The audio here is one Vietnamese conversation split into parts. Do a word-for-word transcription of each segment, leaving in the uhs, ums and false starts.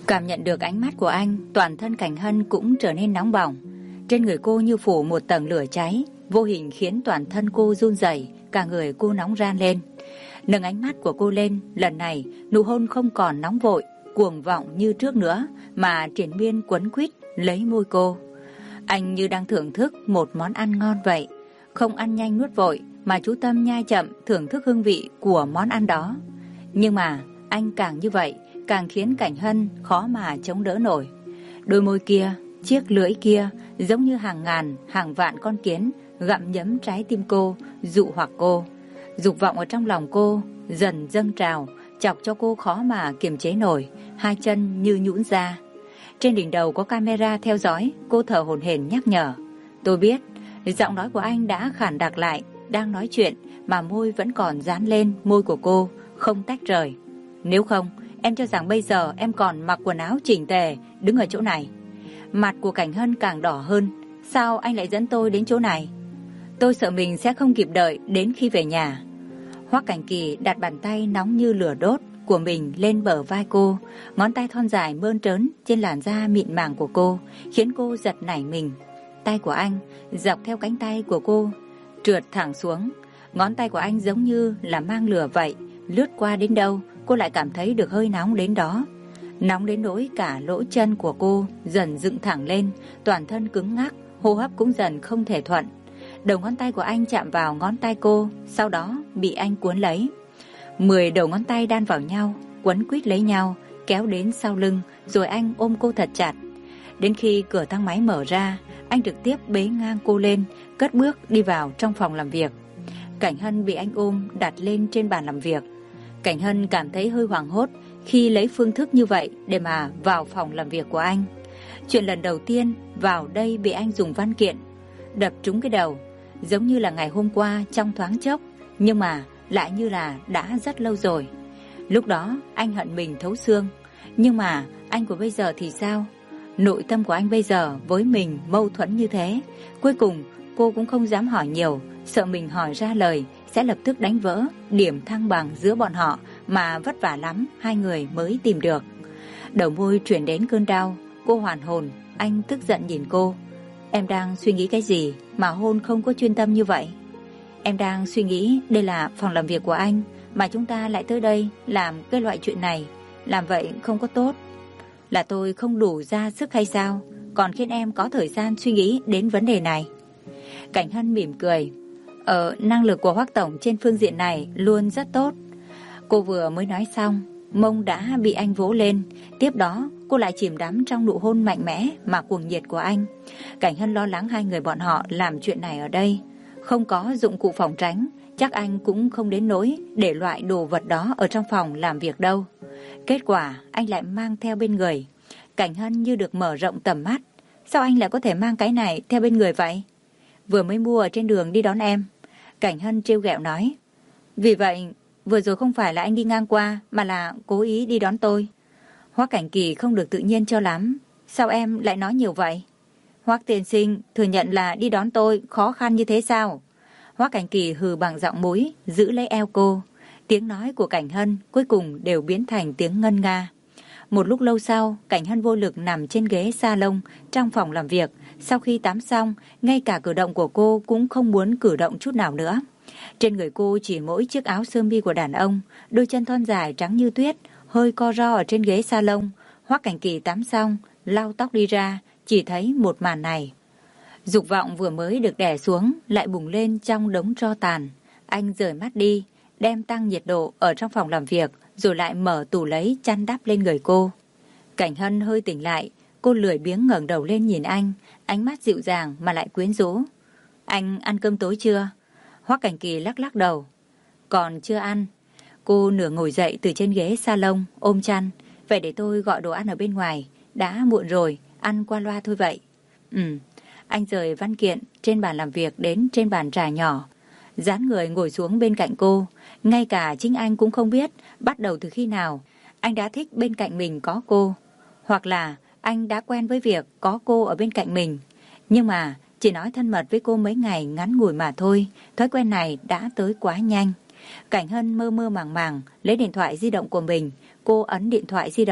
Cảm nhận được ánh mắt của anh, toàn thân Cảnh Hân cũng trở nên nóng bỏng. Trên người cô như phủ một tầng lửa cháy, vô hình khiến toàn thân cô run rẩy, cả người cô nóng ran lên. Nâng ánh mắt của cô lên, lần này nụ hôn không còn nóng vội, cuồng vọng như trước nữa, mà triển miên quấn quýt lấy môi cô. Anh như đang thưởng thức một món ăn ngon vậy, không ăn nhanh nuốt vội, mà chú tâm nhai chậm thưởng thức hương vị của món ăn đó. Nhưng mà anh càng như vậy, càng khiến Cảnh Hân khó mà chống đỡ nổi. Đôi môi kia, chiếc lưỡi kia giống như hàng ngàn, hàng vạn con kiến gặm nhấm trái tim cô, dụ hoặc cô. Dục vọng ở trong lòng cô dần dâng trào, chọc cho cô khó mà kiềm chế nổi, hai chân như nhũn ra. Trên đỉnh đầu có camera theo dõi, cô thở hổn hển nhắc nhở. Tôi biết, giọng nói của anh đã khản đặc lại, đang nói chuyện mà môi vẫn còn dán lên môi của cô, không tách rời. Nếu không, em cho rằng bây giờ em còn mặc quần áo chỉnh tề đứng ở chỗ này. Mặt của Cảnh Hân càng đỏ hơn. Sao anh lại dẫn tôi đến chỗ này? Tôi sợ mình sẽ không kịp đợi đến khi về nhà. Hoắc Cảnh Kỳ đặt bàn tay nóng như lửa đốt của mình lên bờ vai cô, ngón tay thon dài mơn trớn trên làn da mịn màng của cô, khiến cô giật nảy mình. Tay của anh dọc theo cánh tay của cô trượt thẳng xuống. Ngón tay của anh giống như là mang lửa vậy, lướt qua đến đâu cô lại cảm thấy được hơi nóng đến đó. Nóng đến nỗi cả lỗ chân của cô dần dựng thẳng lên, toàn thân cứng ngắc, hô hấp cũng dần không thể thuận. Đầu ngón tay của anh chạm vào ngón tay cô, sau đó bị anh cuốn lấy. Mười đầu ngón tay đan vào nhau, quấn quýt lấy nhau, kéo đến sau lưng, rồi anh ôm cô thật chặt. Đến khi cửa thang máy mở ra, anh trực tiếp bế ngang cô lên, cất bước đi vào trong phòng làm việc. Cảnh Hân bị anh ôm đặt lên trên bàn làm việc. Cảnh Hân cảm thấy hơi hoảng hốt khi lấy phương thức như vậy để mà vào phòng làm việc của anh. Chuyện lần đầu tiên vào đây bị anh dùng văn kiện đập trúng cái đầu, giống như là ngày hôm qua trong thoáng chốc, nhưng mà lại như là đã rất lâu rồi. Lúc đó anh hận mình thấu xương, nhưng mà anh của bây giờ thì sao? Nội tâm của anh bây giờ với mình mâu thuẫn như thế. Cuối cùng cô cũng không dám hỏi nhiều, sợ mình hỏi ra lời sẽ lập tức đánh vỡ điểm thăng bằng giữa bọn họ mà vất vả lắm hai người mới tìm được. Đầu môi chuyển đến cơn đau, cô hoàn hồn. Anh tức giận nhìn cô. Em đang suy nghĩ cái gì mà hôn không có chuyên tâm như vậy? Em đang suy nghĩ đây là phòng làm việc của anh, mà chúng ta lại tới đây làm cái loại chuyện này. Làm vậy không có tốt. Là tôi không đủ ra sức hay sao, còn khiến em có thời gian suy nghĩ đến vấn đề này? Cảnh Hân mỉm cười. Ờ, năng lực của Hoắc tổng trên phương diện này luôn rất tốt. Cô vừa mới nói xong, mông đã bị anh vỗ lên. Tiếp đó cô lại chìm đắm trong nụ hôn mạnh mẽ mà cuồng nhiệt của anh. Cảnh Hân lo lắng hai người bọn họ làm chuyện này ở đây không có dụng cụ phòng tránh, chắc anh cũng không đến nỗi để loại đồ vật đó ở trong phòng làm việc đâu. Kết quả anh lại mang theo bên người. Cảnh Hân như được mở rộng tầm mắt. Sao anh lại có thể mang cái này theo bên người vậy? Vừa mới mua ở trên đường đi đón em. Cảnh Hân trêu ghẹo nói. Vì vậy vừa rồi không phải là anh đi ngang qua, mà là cố ý đi đón tôi. Hoắc Cảnh Kỳ không được tự nhiên cho lắm. Sao em lại nói nhiều vậy? Hoắc tiên sinh thừa nhận là đi đón tôi khó khăn như thế sao? Hoắc Cảnh Kỳ hừ bằng giọng mũi, giữ lấy eo cô. Tiếng nói của Cảnh Hân cuối cùng đều biến thành tiếng ngân nga. Một lúc lâu sau, Cảnh Hân vô lực nằm trên ghế salon trong phòng làm việc. Sau khi tắm xong, ngay cả cử động của cô cũng không muốn cử động chút nào nữa. Trên người cô chỉ mỗi chiếc áo sơ mi của đàn ông, đôi chân thon dài trắng như tuyết, hơi co ro ở trên ghế salon. Hoắc Cảnh Kỳ tắm xong, lau tóc đi ra, chỉ thấy một màn này. Dục vọng vừa mới được đè xuống, lại bùng lên trong đống tro tàn. Anh rời mắt đi, đem tăng nhiệt độ ở trong phòng làm việc, rồi lại mở tủ lấy chăn đắp lên người cô. Cảnh Hân hơi tỉnh lại, cô lười biếng ngẩng đầu lên nhìn anh, ánh mắt dịu dàng mà lại quyến rũ. Anh ăn cơm tối chưa? Hoắc Cảnh Kỳ lắc lắc đầu. Còn chưa ăn. Cô nửa ngồi dậy từ trên ghế salon, ôm chăn. Vậy để tôi gọi đồ ăn ở bên ngoài. Đã muộn rồi, ăn qua loa thôi vậy. Ừ. Anh rời văn kiện trên bàn làm việc đến trên bàn trà nhỏ, dán người ngồi xuống bên cạnh cô. Ngay cả chính anh cũng không biết bắt đầu từ khi nào anh đã thích bên cạnh mình có cô, hoặc là anh đã quen với việc có cô ở bên cạnh mình. Nhưng mà chỉ nói thân mật với cô mấy ngày ngắn ngủi mà thôi, thói quen này đã tới quá nhanh. Cảnh Hân mơ mơ màng màng lấy điện thoại di động của mình. Cô ấn điện thoại di động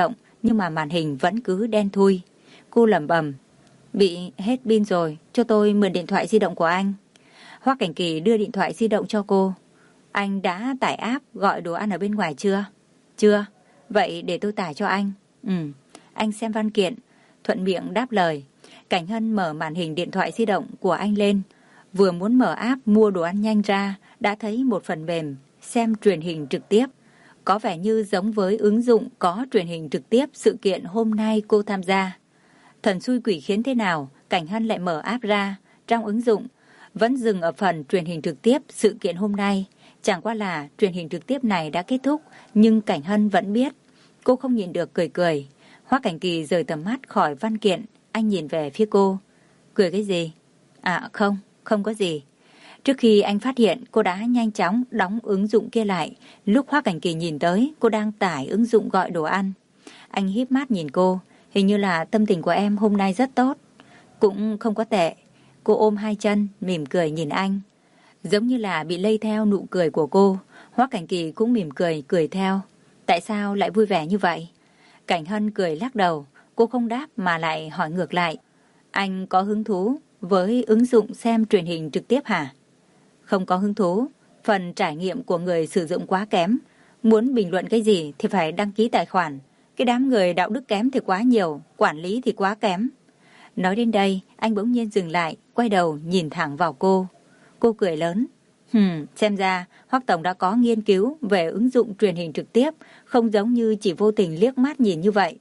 nhưng mà màn hình vẫn cứ đen thui. Cô lẩm bẩm, bị hết pin rồi, cho tôi mượn điện thoại di động của anh. Hoắc Cảnh Kỳ đưa điện thoại di động cho cô. Anh đã tải app gọi đồ ăn ở bên ngoài chưa? Chưa. Vậy để tôi tải cho anh. Ừ, anh xem văn kiện, thuận miệng đáp lời. Cảnh Hân mở màn hình điện thoại di động của anh lên. Vừa muốn mở app mua đồ ăn nhanh ra, đã thấy một phần mềm xem truyền hình trực tiếp. Có vẻ như giống với ứng dụng có truyền hình trực tiếp sự kiện hôm nay cô tham gia. Thần xui quỷ khiến thế nào, Cảnh Hân lại mở app ra. Trong ứng dụng, vẫn dừng ở phần truyền hình trực tiếp sự kiện hôm nay. Chẳng qua là truyền hình trực tiếp này đã kết thúc, nhưng Cảnh Hân vẫn biết. Cô không nhìn được cười cười. Hoắc Cảnh Kỳ rời tầm mắt khỏi văn kiện, anh nhìn về phía cô. Cười cái gì? À không, không có gì. Trước khi anh phát hiện, cô đã nhanh chóng đóng ứng dụng kia lại. Lúc Hoắc Cảnh Kỳ nhìn tới, cô đang tải ứng dụng gọi đồ ăn. Anh híp mắt nhìn cô. Hình như là tâm tình của em hôm nay rất tốt. Cũng không có tệ. Cô ôm hai chân, mỉm cười nhìn anh. Giống như là bị lây theo nụ cười của cô. Hoắc Cảnh Kỳ cũng mỉm cười, cười theo. Tại sao lại vui vẻ như vậy? Cảnh Hân cười lắc đầu. Cô không đáp mà lại hỏi ngược lại. Anh có hứng thú với ứng dụng xem truyền hình trực tiếp hả? Không có hứng thú. Phần trải nghiệm của người sử dụng quá kém. Muốn bình luận cái gì thì phải đăng ký tài khoản. Cái đám người đạo đức kém thì quá nhiều, quản lý thì quá kém. Nói đến đây, anh bỗng nhiên dừng lại, quay đầu nhìn thẳng vào cô. Cô cười lớn. Hừm, xem ra Hoắc Tổng đã có nghiên cứu về ứng dụng truyền hình trực tiếp, không giống như chỉ vô tình liếc mắt nhìn như vậy.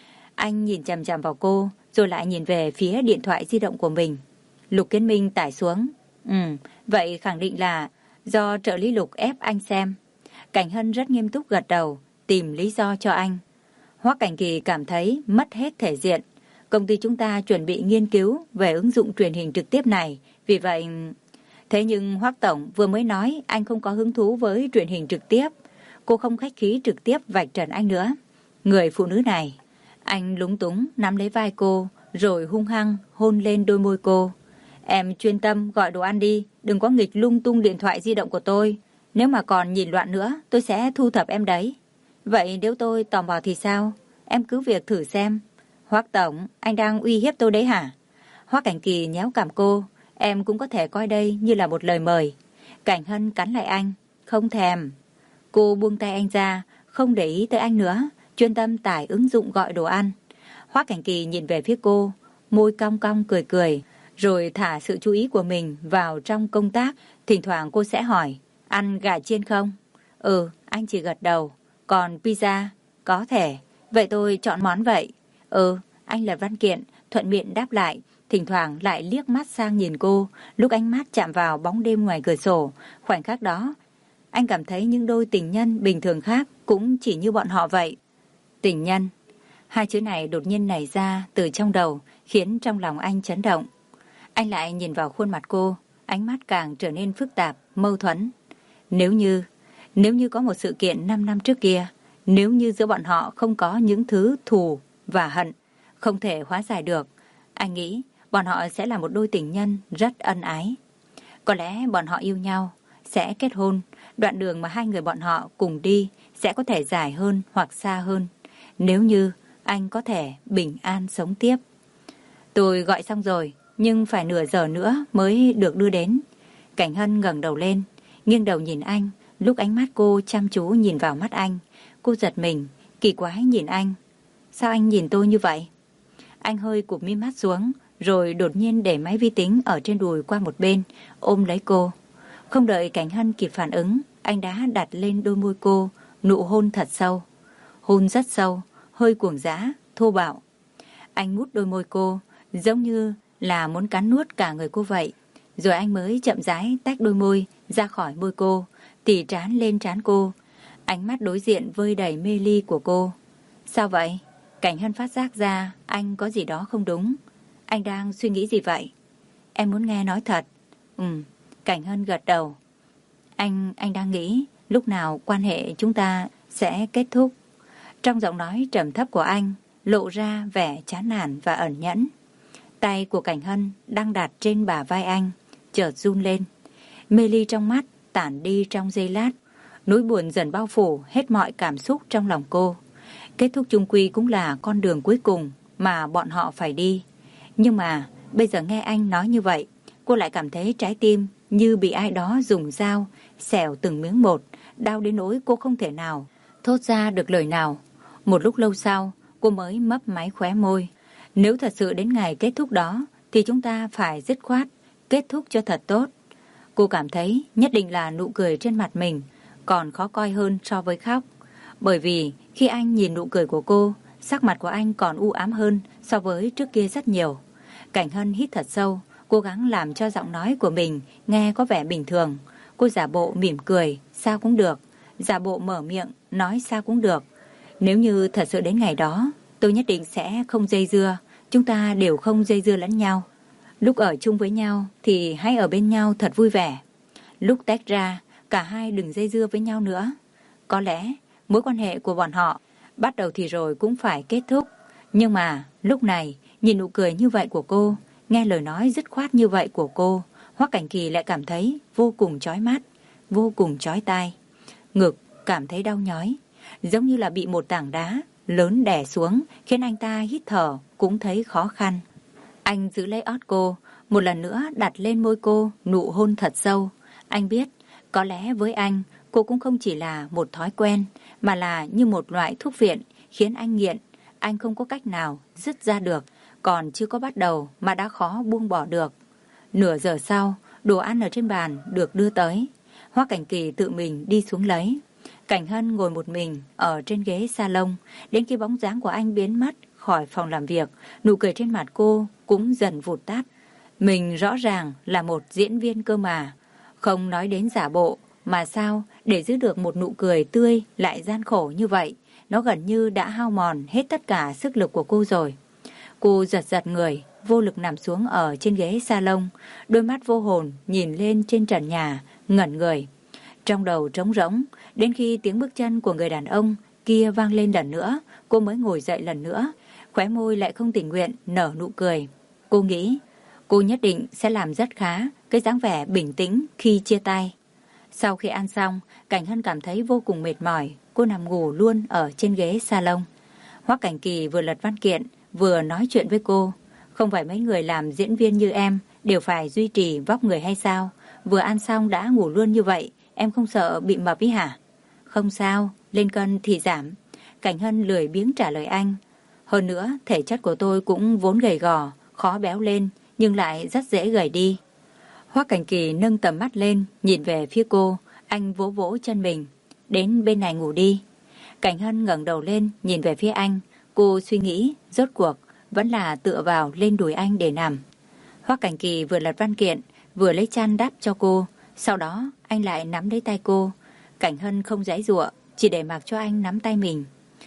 Anh nhìn chằm chằm vào cô, rồi lại nhìn về phía điện thoại di động của mình. Lục Kiến Minh tải xuống. Ừ, vậy khẳng định là do trợ lý Lục ép anh xem. Cảnh Hân rất nghiêm túc gật đầu, tìm lý do cho anh. Hoắc Cảnh Kỳ cảm thấy mất hết thể diện. Công ty chúng ta chuẩn bị nghiên cứu về ứng dụng truyền hình trực tiếp này, vì vậy... Thế nhưng Hoắc Tổng vừa mới nói anh không có hứng thú với truyền hình trực tiếp. Cô không khách khí trực tiếp vạch trần anh nữa. Người phụ nữ này. Anh lúng túng nắm lấy vai cô, rồi hung hăng hôn lên đôi môi cô. Em chuyên tâm gọi đồ ăn đi, đừng có nghịch lung tung điện thoại di động của tôi. Nếu mà còn nhìn loạn nữa, tôi sẽ thu thập em đấy. Vậy nếu tôi tò mò thì sao? Em cứ việc thử xem. Hoắc Tổng, anh đang uy hiếp tôi đấy hả? Hoắc Cảnh Kỳ nhéo cằm cô. Em cũng có thể coi đây như là một lời mời. Cảnh Hân cắn lại anh. Không thèm. Cô buông tay anh ra, không để ý tới anh nữa, chuyên tâm tải ứng dụng gọi đồ ăn. Hoắc Cảnh Kỳ nhìn về phía cô, môi cong cong cười cười, rồi thả sự chú ý của mình vào trong công tác. Thỉnh thoảng cô sẽ hỏi, ăn gà chiên không? Ừ, anh chỉ gật đầu. Còn pizza? Có thể. Vậy tôi chọn món vậy. Ừ, anh lật văn kiện, thuận miệng đáp lại. Thỉnh thoảng lại liếc mắt sang nhìn cô. Lúc ánh mắt chạm vào bóng đêm ngoài cửa sổ, khoảnh khắc đó anh cảm thấy những đôi tình nhân bình thường khác cũng chỉ như bọn họ vậy. Tình nhân. Hai chữ này đột nhiên nảy ra từ trong đầu, khiến trong lòng anh chấn động. Anh lại nhìn vào khuôn mặt cô, ánh mắt càng trở nên phức tạp, mâu thuẫn. Nếu như, nếu như có một sự kiện năm năm trước kia, nếu như giữa bọn họ không có những thứ thù và hận, không thể hóa giải được, anh nghĩ bọn họ sẽ là một đôi tình nhân rất ân ái. Có lẽ bọn họ yêu nhau, sẽ kết hôn, đoạn đường mà hai người bọn họ cùng đi sẽ có thể dài hơn hoặc xa hơn. Nếu như anh có thể bình an sống tiếp. Tôi gọi xong rồi, nhưng phải nửa giờ nữa mới được đưa đến. Cảnh Hân ngẩng đầu lên, nghiêng đầu nhìn anh. Lúc ánh mắt cô chăm chú nhìn vào mắt anh, cô giật mình, kỳ quái nhìn anh. Sao anh nhìn tôi như vậy? Anh hơi cụp mi mắt xuống, rồi đột nhiên để máy vi tính ở trên đùi qua một bên, ôm lấy cô. Không đợi Cảnh Hân kịp phản ứng, anh đã đặt lên đôi môi cô, nụ hôn thật sâu. Hôn rất sâu, hơi cuồng dã, thô bạo. Anh mút đôi môi cô, giống như là muốn cắn nuốt cả người cô vậy. Rồi anh mới chậm rãi tách đôi môi ra khỏi môi cô, tỉ trán lên trán cô. Ánh mắt đối diện vơi đầy mê ly của cô. Sao vậy? Cảnh Hân phát giác ra anh có gì đó không đúng. Anh đang suy nghĩ gì vậy? Em muốn nghe nói thật. Ừ, Cảnh Hân gật đầu. Anh, anh đang nghĩ lúc nào quan hệ chúng ta sẽ kết thúc. Trong giọng nói trầm thấp của anh lộ ra vẻ chán nản và ẩn nhẫn. Tay của Cảnh Hân đang đặt trên bả vai anh, chợt run lên. Mê ly trong mắt tản đi trong giây lát. Nỗi buồn dần bao phủ hết mọi cảm xúc trong lòng cô. Kết thúc chung quy cũng là con đường cuối cùng mà bọn họ phải đi. Nhưng mà bây giờ nghe anh nói như vậy, cô lại cảm thấy trái tim như bị ai đó dùng dao xẻo từng miếng một, đau đến nỗi cô không thể nào thốt ra được lời nào. Một lúc lâu sau, cô mới mấp máy khóe môi. Nếu thật sự đến ngày kết thúc đó, thì chúng ta phải dứt khoát, kết thúc cho thật tốt. Cô cảm thấy nhất định là nụ cười trên mặt mình còn khó coi hơn so với khóc. Bởi vì khi anh nhìn nụ cười của cô, sắc mặt của anh còn u ám hơn so với trước kia rất nhiều. Cảnh Hân hít thật sâu, cố gắng làm cho giọng nói của mình nghe có vẻ bình thường. Cô giả bộ mỉm cười, sao cũng được. Giả bộ mở miệng, nói sao cũng được. Nếu như thật sự đến ngày đó, tôi nhất định sẽ không dây dưa. Chúng ta đều không dây dưa lẫn nhau. Lúc ở chung với nhau thì hãy ở bên nhau thật vui vẻ. Lúc tách ra, cả hai đừng dây dưa với nhau nữa. Có lẽ mối quan hệ của bọn họ bắt đầu thì rồi cũng phải kết thúc. Nhưng mà lúc này, nhìn nụ cười như vậy của cô, nghe lời nói dứt khoát như vậy của cô, Hoắc Cảnh Kỳ lại cảm thấy vô cùng chói mắt, vô cùng chói tai. Ngực cảm thấy đau nhói, giống như là bị một tảng đá lớn đè xuống, khiến anh ta hít thở cũng thấy khó khăn. Anh giữ lấy ót cô, một lần nữa đặt lên môi cô nụ hôn thật sâu. Anh biết, có lẽ với anh, cô cũng không chỉ là một thói quen, mà là như một loại thuốc viện khiến anh nghiện. Anh không có cách nào dứt ra được, còn chưa có bắt đầu mà đã khó buông bỏ được. Nửa giờ sau, đồ ăn ở trên bàn được đưa tới. Hoắc Cảnh Kỳ tự mình đi xuống lấy. Cảnh Hân ngồi một mình ở trên ghế salon, đến khi bóng dáng của anh biến mất khỏi phòng làm việc, nụ cười trên mặt cô cũng dần vụt tắt. Mình rõ ràng là một diễn viên cơ mà, không nói đến giả bộ, mà sao để giữ được một nụ cười tươi lại gian khổ như vậy, nó gần như đã hao mòn hết tất cả sức lực của cô rồi. Cô giật giật người, vô lực nằm xuống ở trên ghế salon, đôi mắt vô hồn nhìn lên trên trần nhà, ngẩn người. Trong đầu trống rỗng, đến khi tiếng bước chân của người đàn ông kia vang lên lần nữa, cô mới ngồi dậy lần nữa, khóe môi lại không tình nguyện nở nụ cười. Cô nghĩ, cô nhất định sẽ làm rất khá cái dáng vẻ bình tĩnh khi chia tay. Sau khi ăn xong, Cảnh Hân cảm thấy vô cùng mệt mỏi, cô nằm ngủ luôn ở trên ghế salon. Hoắc Cảnh Kỳ vừa lật văn kiện, vừa nói chuyện với cô. Không phải mấy người làm diễn viên như em đều phải duy trì vóc người hay sao? Vừa ăn xong đã ngủ luôn như vậy, em không sợ bị mập ý hả? Không sao, lên cân thì giảm. Cảnh Hân lười biếng trả lời anh. Hơn nữa, thể chất của tôi cũng vốn gầy gò, khó béo lên, nhưng lại rất dễ gầy đi. Hoắc Cảnh Kỳ nâng tầm mắt lên, nhìn về phía cô, anh vỗ vỗ chân mình. Đến bên này ngủ đi. Cảnh Hân ngẩng đầu lên, nhìn về phía anh. Cô suy nghĩ, rốt cuộc, vẫn là tựa vào lên đùi anh để nằm. Hoắc Cảnh Kỳ vừa lật văn kiện, vừa lấy chăn đắp cho cô. Sau đó, anh lại nắm lấy tay cô. Cảnh Hân không giãy giụa, chỉ để mặc cho anh nắm tay mình.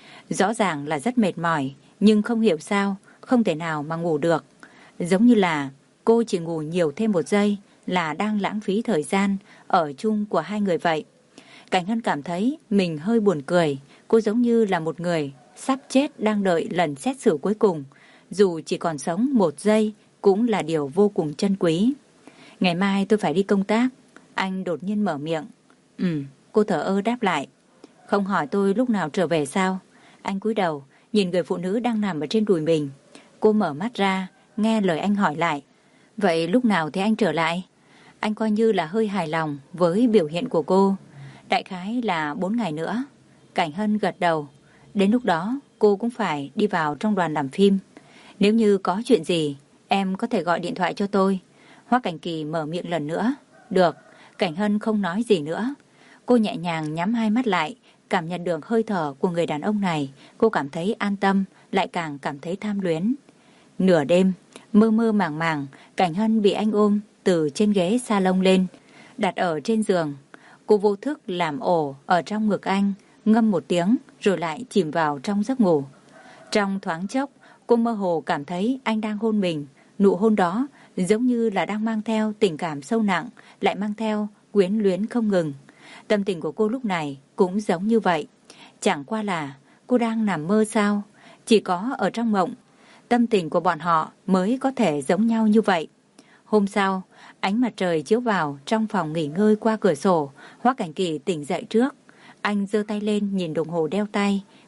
Rõ ràng là rất mệt mỏi, nhưng không hiểu sao, không thể nào mà ngủ được. Giống như là cô chỉ ngủ nhiều thêm một giây là đang lãng phí thời gian ở chung của hai người vậy. Cảnh Hân cảm thấy mình hơi buồn cười. Cô giống như là một người sắp chết đang đợi lần xét xử cuối cùng. Dù chỉ còn sống một giây cũng là điều vô cùng trân quý. Ngày mai tôi phải đi công tác. Anh đột nhiên mở miệng. Ừ, cô thở ơ đáp lại. Không hỏi tôi lúc nào trở về sao? Anh cúi đầu, nhìn người phụ nữ đang nằm ở trên đùi mình. Cô mở mắt ra, nghe lời anh hỏi lại. Vậy lúc nào thì anh trở lại? Anh coi như là hơi hài lòng với biểu hiện của cô. Đại khái là bốn ngày nữa. Cảnh Hân gật đầu. Đến lúc đó cô cũng phải đi vào trong đoàn làm phim. Nếu như có chuyện gì, em có thể gọi điện thoại cho tôi. Hoắc Cảnh Kỳ mở miệng lần nữa. Được. Cảnh Hân không nói gì nữa. Cô nhẹ nhàng nhắm hai mắt lại, cảm nhận được hơi thở của người đàn ông này. Cô cảm thấy an tâm, lại càng cảm thấy tham luyến. Nửa đêm, mơ mơ màng màng, Cảnh Hân bị anh ôm từ trên ghế salon lên, đặt ở trên giường. Cô vô thức làm ổ ở trong ngực anh, ngâm một tiếng rồi lại chìm vào trong giấc ngủ. Trong thoáng chốc, cô mơ hồ cảm thấy anh đang hôn mình. Nụ hôn đó giống như là đang mang theo tình cảm sâu nặng, lại mang theo quyến luyến không ngừng. Tâm tình của cô lúc này cũng giống như vậy. Chẳng qua là cô đang nằm mơ sao? Chỉ có ở trong mộng, tâm tình của bọn họ mới có thể giống nhau như vậy. Hôm sau, ánh mặt trời chiếu vào trong phòng nghỉ ngơi qua cửa sổ. Hoắc Cảnh Kỳ tỉnh dậy trước. Anh giơ tay lên nhìn đồng hồ đeo tay.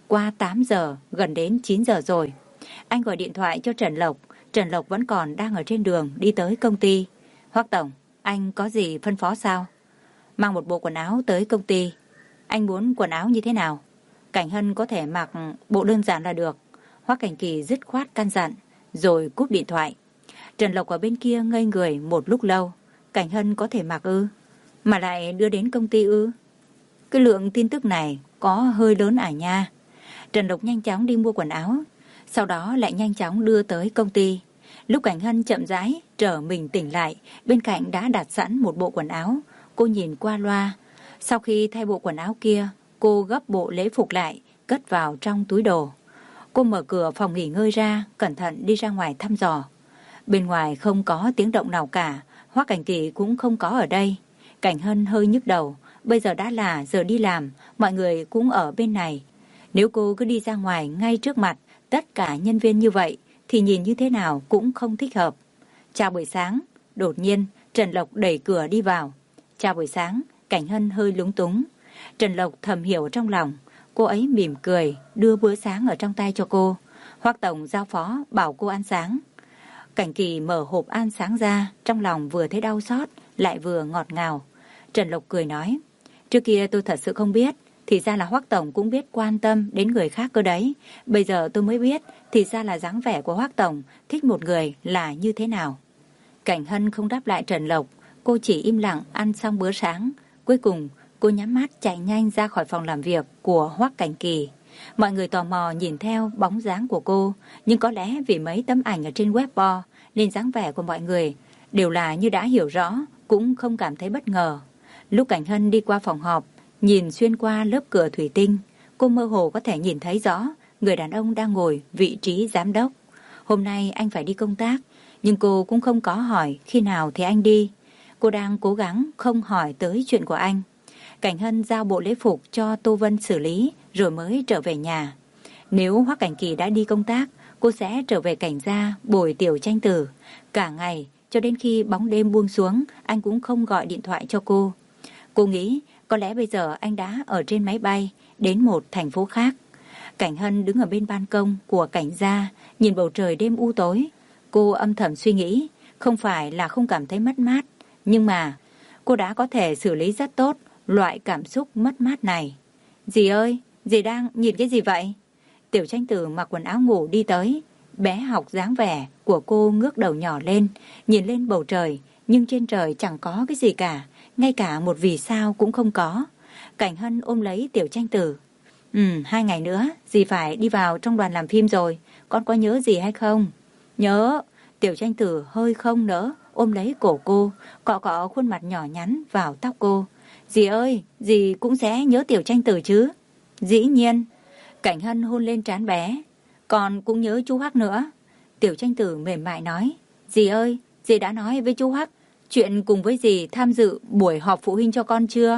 Qua tám giờ, gần đến chín giờ rồi. Anh gọi điện thoại cho Trần Lộc. Trần Lộc vẫn còn đang ở trên đường đi tới công ty. Hoắc tổng, anh có gì phân phó sao? Mang một bộ quần áo tới công ty. Anh muốn quần áo như thế nào? Cảnh Hân có thể mặc bộ đơn giản là được. Hoắc Cảnh Kỳ dứt khoát căn dặn, rồi cúp điện thoại. Trần Lộc ở bên kia ngây người một lúc lâu. Cảnh Hân có thể mặc ư? Mà lại đưa đến công ty ư? Cái lượng tin tức này có hơi lớn à nha. Trần Lộc nhanh chóng đi mua quần áo, sau đó lại nhanh chóng đưa tới công ty. Lúc Cảnh Hân chậm rãi trở mình tỉnh lại, bên cạnh đã đặt sẵn một bộ quần áo. Cô nhìn qua loa. Sau khi thay bộ quần áo kia, cô gấp bộ lễ phục lại, cất vào trong túi đồ. Cô mở cửa phòng nghỉ ngơi ra, cẩn thận đi ra ngoài thăm dò. Bên ngoài không có tiếng động nào cả, Hoắc Cảnh Kỳ cũng không có ở đây. Cảnh Hân hơi nhức đầu, bây giờ đã là giờ đi làm, mọi người cũng ở bên này. Nếu cô cứ đi ra ngoài ngay trước mặt tất cả nhân viên như vậy thì nhìn như thế nào cũng không thích hợp. Chào buổi sáng. Đột nhiên Trần Lộc đẩy cửa đi vào. Chào buổi sáng. Cảnh Hân hơi lúng túng. Trần Lộc thầm hiểu trong lòng. Cô ấy mỉm cười đưa bữa sáng ở trong tay cho cô. Hoắc tổng giao phó bảo cô ăn sáng. Cảnh Kỳ mở hộp ăn sáng ra, trong lòng vừa thấy đau xót lại vừa ngọt ngào. Trần Lộc cười nói, trước kia tôi thật sự không biết, thì ra là Hoắc tổng cũng biết quan tâm đến người khác cơ đấy. Bây giờ tôi mới biết, thì ra là dáng vẻ của Hoắc tổng thích một người là như thế nào. Cảnh Hân không đáp lại Trần Lộc, cô chỉ im lặng ăn xong bữa sáng. Cuối cùng cô nhắm mắt chạy nhanh ra khỏi phòng làm việc của Hoắc Cảnh Kỳ. Mọi người tò mò nhìn theo bóng dáng của cô, nhưng có lẽ vì mấy tấm ảnh ở trên Weibo nên dáng vẻ của mọi người đều là như đã hiểu rõ, cũng không cảm thấy bất ngờ. Lúc Cảnh Hân đi qua phòng họp, nhìn xuyên qua lớp cửa thủy tinh, cô mơ hồ có thể nhìn thấy rõ người đàn ông đang ngồi vị trí giám đốc. Hôm nay anh phải đi công tác, nhưng cô cũng không có hỏi khi nào thì anh đi. Cô đang cố gắng không hỏi tới chuyện của anh. Cảnh Hân giao bộ lễ phục cho Tô Vân xử lý rồi mới trở về nhà. Nếu Hoắc Cảnh Kỳ đã đi công tác, cô sẽ trở về Cảnh gia bồi Tiểu Tranh Tử. Cả ngày cho đến khi bóng đêm buông xuống, anh cũng không gọi điện thoại cho cô. Cô nghĩ có lẽ bây giờ anh đã ở trên máy bay đến một thành phố khác. Cảnh Hân đứng ở bên ban công của Cảnh gia, nhìn bầu trời đêm u tối. Cô âm thầm suy nghĩ, không phải là không cảm thấy mất mát, nhưng mà cô đã có thể xử lý rất tốt loại cảm xúc mất mát này. Dì ơi, dì đang nhìn cái gì vậy? Tiểu Tranh Tử mặc quần áo ngủ đi tới. Bé học dáng vẻ của cô ngước đầu nhỏ lên, nhìn lên bầu trời, nhưng trên trời chẳng có cái gì cả, ngay cả một vì sao cũng không có. Cảnh Hân ôm lấy Tiểu Tranh Tử. Ừ, hai ngày nữa, dì phải đi vào trong đoàn làm phim rồi, con có nhớ gì hay không? Nhớ. Tiểu Tranh Tử hơi không nỡ, ôm lấy cổ cô, cọ cọ khuôn mặt nhỏ nhắn vào tóc cô. Dì ơi, dì cũng sẽ nhớ Tiểu Tranh Tử chứ? Dĩ nhiên. Cảnh Hân hôn lên trán bé. Con cũng nhớ chú Hoắc nữa. Tiểu Tranh Tử mềm mại nói. Dì ơi, dì đã nói với chú Hoắc chuyện cùng với dì tham dự buổi họp phụ huynh cho con chưa?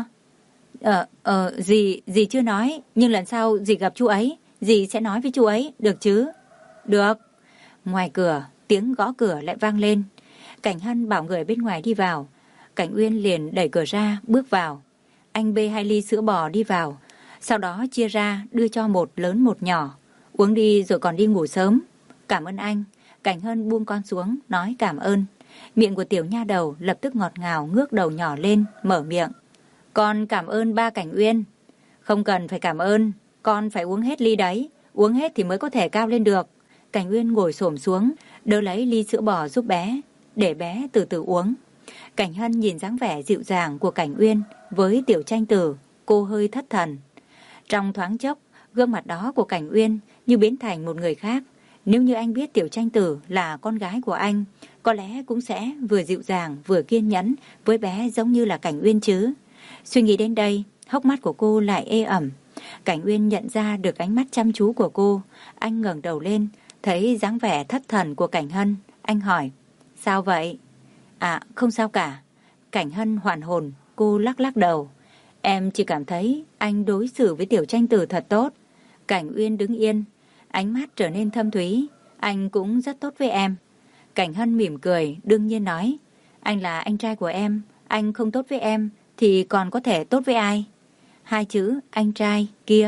Ờ, ờ, dì, dì chưa nói, nhưng lần sau dì gặp chú ấy, dì sẽ nói với chú ấy, được chứ? Được. Ngoài cửa, tiếng gõ cửa lại vang lên. Cảnh Hân bảo người bên ngoài đi vào. Cảnh Uyên liền đẩy cửa ra, bước vào. Anh bê hai ly sữa bò đi vào, sau đó chia ra đưa cho một lớn một nhỏ. Uống đi rồi còn đi ngủ sớm. Cảm ơn anh. Cảnh Hân buông con xuống, nói cảm ơn. Miệng của tiểu nha đầu lập tức ngọt ngào ngước đầu nhỏ lên, mở miệng. Con cảm ơn ba Cảnh Uyên. Không cần phải cảm ơn, con phải uống hết ly đấy. Uống hết thì mới có thể cao lên được. Cảnh Uyên ngồi xổm xuống, đỡ lấy ly sữa bò giúp bé, để bé từ từ uống. Cảnh Hân nhìn dáng vẻ dịu dàng của Cảnh Uyên với Tiểu Tranh Tử, cô hơi thất thần. Trong thoáng chốc, gương mặt đó của Cảnh Uyên như biến thành một người khác. Nếu như anh biết Tiểu Tranh Tử là con gái của anh, có lẽ cũng sẽ vừa dịu dàng vừa kiên nhẫn với bé giống như là Cảnh Uyên chứ. Suy nghĩ đến đây, hốc mắt của cô lại ê ẩm. Cảnh Uyên nhận ra được ánh mắt chăm chú của cô. Anh ngẩng đầu lên, thấy dáng vẻ thất thần của Cảnh Hân. Anh hỏi, sao vậy? À, không sao cả. Cảnh Hân hoàn hồn, cô lắc lắc đầu. Em chỉ cảm thấy anh đối xử với Tiểu Tranh Tử thật tốt. Cảnh Uyên đứng yên, ánh mắt trở nên thâm thúy. Anh cũng rất tốt với em. Cảnh Hân mỉm cười, đương nhiên nói. Anh là anh trai của em, anh không tốt với em thì còn có thể tốt với ai? Hai chữ anh trai kia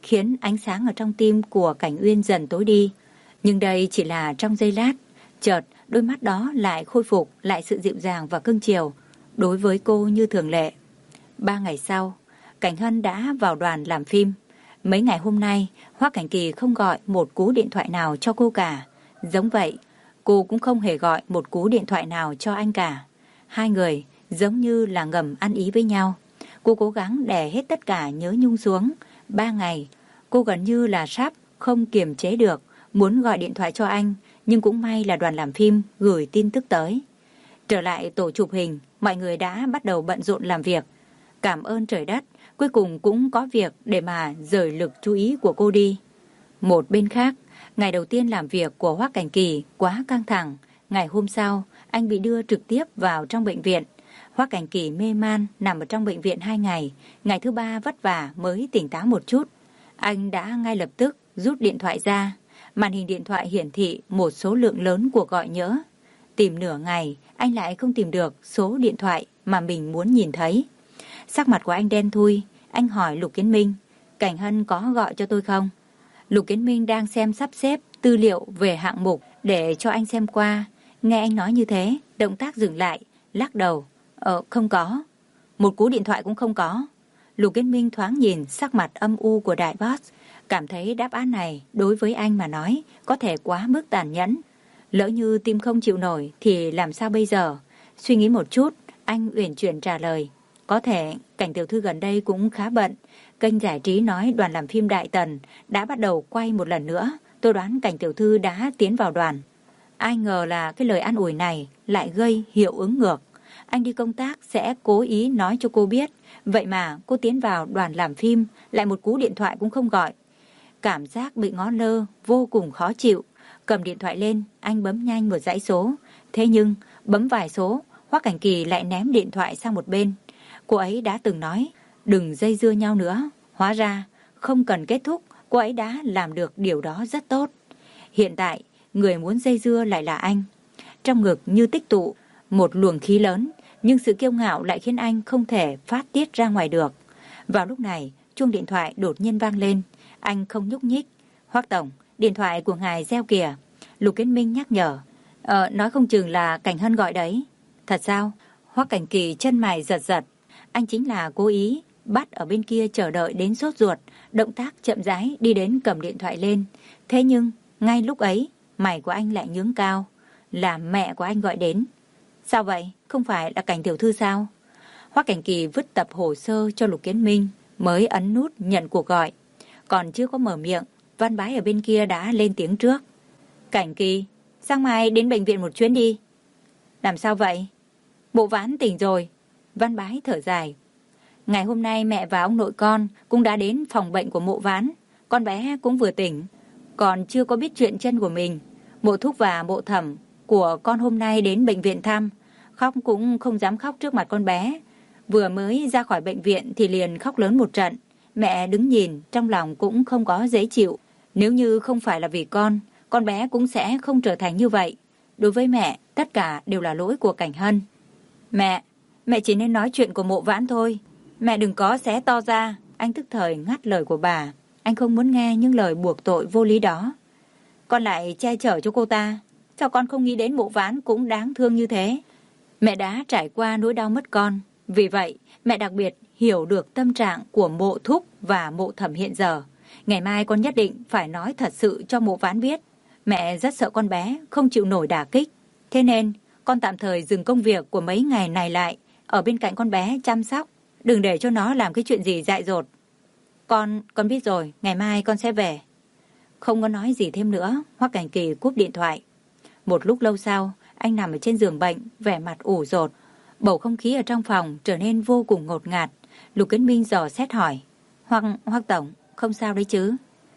khiến ánh sáng ở trong tim của Cảnh Uyên dần tối đi. Nhưng đây chỉ là trong giây lát, chợt đôi mắt đó lại khôi phục lại sự dịu dàng và cưng chiều đối với cô như thường lệ. Ba ngày sau, Cảnh Hân đã vào đoàn làm phim. Mấy ngày hôm nay, Hoắc Cảnh Kỳ không gọi một cú điện thoại nào cho cô cả. Giống vậy, cô cũng không hề gọi một cú điện thoại nào cho anh cả. Hai người giống như là ngầm ăn ý với nhau. Cô cố gắng đè hết tất cả nhớ nhung xuống. Ba ngày, cô gần như là sắp không kiềm chế được, muốn gọi điện thoại cho anh, nhưng cũng may là đoàn làm phim gửi tin tức tới. Trở lại tổ chụp hình, mọi người đã bắt đầu bận rộn làm việc. Cảm ơn trời đất, cuối cùng cũng có việc để mà rời lực chú ý của cô đi. Một bên khác, ngày đầu tiên làm việc của Hoắc Cảnh Kỳ quá căng thẳng. Ngày hôm sau, anh bị đưa trực tiếp vào trong bệnh viện. Hoắc Cảnh Kỳ mê man nằm ở trong bệnh viện hai ngày. Ngày thứ ba vất vả mới tỉnh táo một chút. Anh đã ngay lập tức rút điện thoại ra. Màn hình điện thoại hiển thị một số lượng lớn cuộc gọi nhỡ. Tìm nửa ngày, anh lại không tìm được số điện thoại mà mình muốn nhìn thấy. Sắc mặt của anh đen thui. Anh hỏi Lục Kiến Minh, Cảnh Hân có gọi cho tôi không? Lục Kiến Minh đang xem sắp xếp tư liệu về hạng mục để cho anh xem qua. Nghe anh nói như thế, động tác dừng lại, lắc đầu. Ờ, không có. Một cú điện thoại cũng không có. Lục Kiến Minh thoáng nhìn sắc mặt âm u của đại boss, cảm thấy đáp án này đối với anh mà nói có thể quá mức tàn nhẫn. Lỡ như tim không chịu nổi thì làm sao bây giờ? Suy nghĩ một chút, anh uyển chuyển trả lời. Có thể Cảnh tiểu thư gần đây cũng khá bận. Kênh giải trí nói đoàn làm phim Đại Tần đã bắt đầu quay một lần nữa. Tôi đoán Cảnh tiểu thư đã tiến vào đoàn. Ai ngờ là cái lời an ủi này lại gây hiệu ứng ngược. Anh đi công tác sẽ cố ý nói cho cô biết. Vậy mà cô tiến vào đoàn làm phim lại một cú điện thoại cũng không gọi. Cảm giác bị ngó lơ vô cùng khó chịu. Cầm điện thoại lên, anh bấm nhanh một dãy số. Thế nhưng bấm vài số, Hoắc Cảnh Kỳ lại ném điện thoại sang một bên. Cô ấy đã từng nói đừng dây dưa nhau nữa. Hóa ra không cần kết thúc, cô ấy đã làm được điều đó rất tốt. Hiện tại người muốn dây dưa lại là anh. Trong ngực như tích tụ một luồng khí lớn, nhưng sự kiêu ngạo lại khiến anh không thể phát tiết ra ngoài được. Vào lúc này, chuông điện thoại đột nhiên vang lên. Anh không nhúc nhích. Hoắc tổng, điện thoại của ngài reo kìa. Lục Kiến Minh nhắc nhở. Ờ, nói không chừng là Cảnh Hân gọi đấy. Thật sao? Hoắc Cảnh Kỳ chân mày giật giật. Anh chính là cố ý bắt ở bên kia chờ đợi đến sốt ruột, động tác chậm rãi đi đến cầm điện thoại lên. Thế nhưng ngay lúc ấy mày của anh lại nhướng cao. Là mẹ của anh gọi đến. Sao vậy? Không phải là Cảnh tiểu thư sao? Hoắc Cảnh Kỳ vứt tập hồ sơ cho Lục Kiến Minh, mới ấn nút nhận cuộc gọi. Còn chưa có mở miệng, Văn Bái ở bên kia đã lên tiếng trước. Cảnh Kỳ, sáng mai đến bệnh viện một chuyến đi. Làm sao vậy? Mộ Vãn tỉnh rồi. Văn Bái thở dài. Ngày hôm nay mẹ và ông nội con cũng đã đến phòng bệnh của Mộ Vãn. Con bé cũng vừa tỉnh, còn chưa có biết chuyện chân của mình. Mộ Thúc và Mộ Thẩm của con hôm nay đến bệnh viện thăm. Khóc cũng không dám khóc trước mặt con bé. Vừa mới ra khỏi bệnh viện thì liền khóc lớn một trận. Mẹ đứng nhìn, trong lòng cũng không có dễ chịu. Nếu như không phải là vì con, con bé cũng sẽ không trở thành như vậy. Đối với mẹ, tất cả đều là lỗi của Cảnh Hân. Mẹ, mẹ chỉ nên nói chuyện của Mộ Vãn thôi. Mẹ đừng có xé to ra. Anh tức thời ngắt lời của bà. Anh không muốn nghe những lời buộc tội vô lý đó. Con lại che chở cho cô ta. Sao con không nghĩ đến Mộ Vãn cũng đáng thương như thế? Mẹ đã trải qua nỗi đau mất con. Vì vậy, mẹ đặc biệt hiểu được tâm trạng của Mộ Thúc và Mộ Thẩm hiện giờ. Ngày mai con nhất định phải nói thật sự cho Mộ Vãn biết. Mẹ rất sợ con bé không chịu nổi đả kích. Thế nên, con tạm thời dừng công việc của mấy ngày này lại, ở bên cạnh con bé chăm sóc. Đừng để cho nó làm cái chuyện gì dại dột. Con, con biết rồi, ngày mai con sẽ về. Không có nói gì thêm nữa, Hoắc Cảnh Kỳ cúp điện thoại. Một lúc lâu sau, anh nằm ở trên giường bệnh, vẻ mặt ủ rột. Bầu không khí ở trong phòng trở nên vô cùng ngột ngạt. Lục Kiến Minh dò xét hỏi. Hoắc, Hoắc tổng, không sao đấy chứ?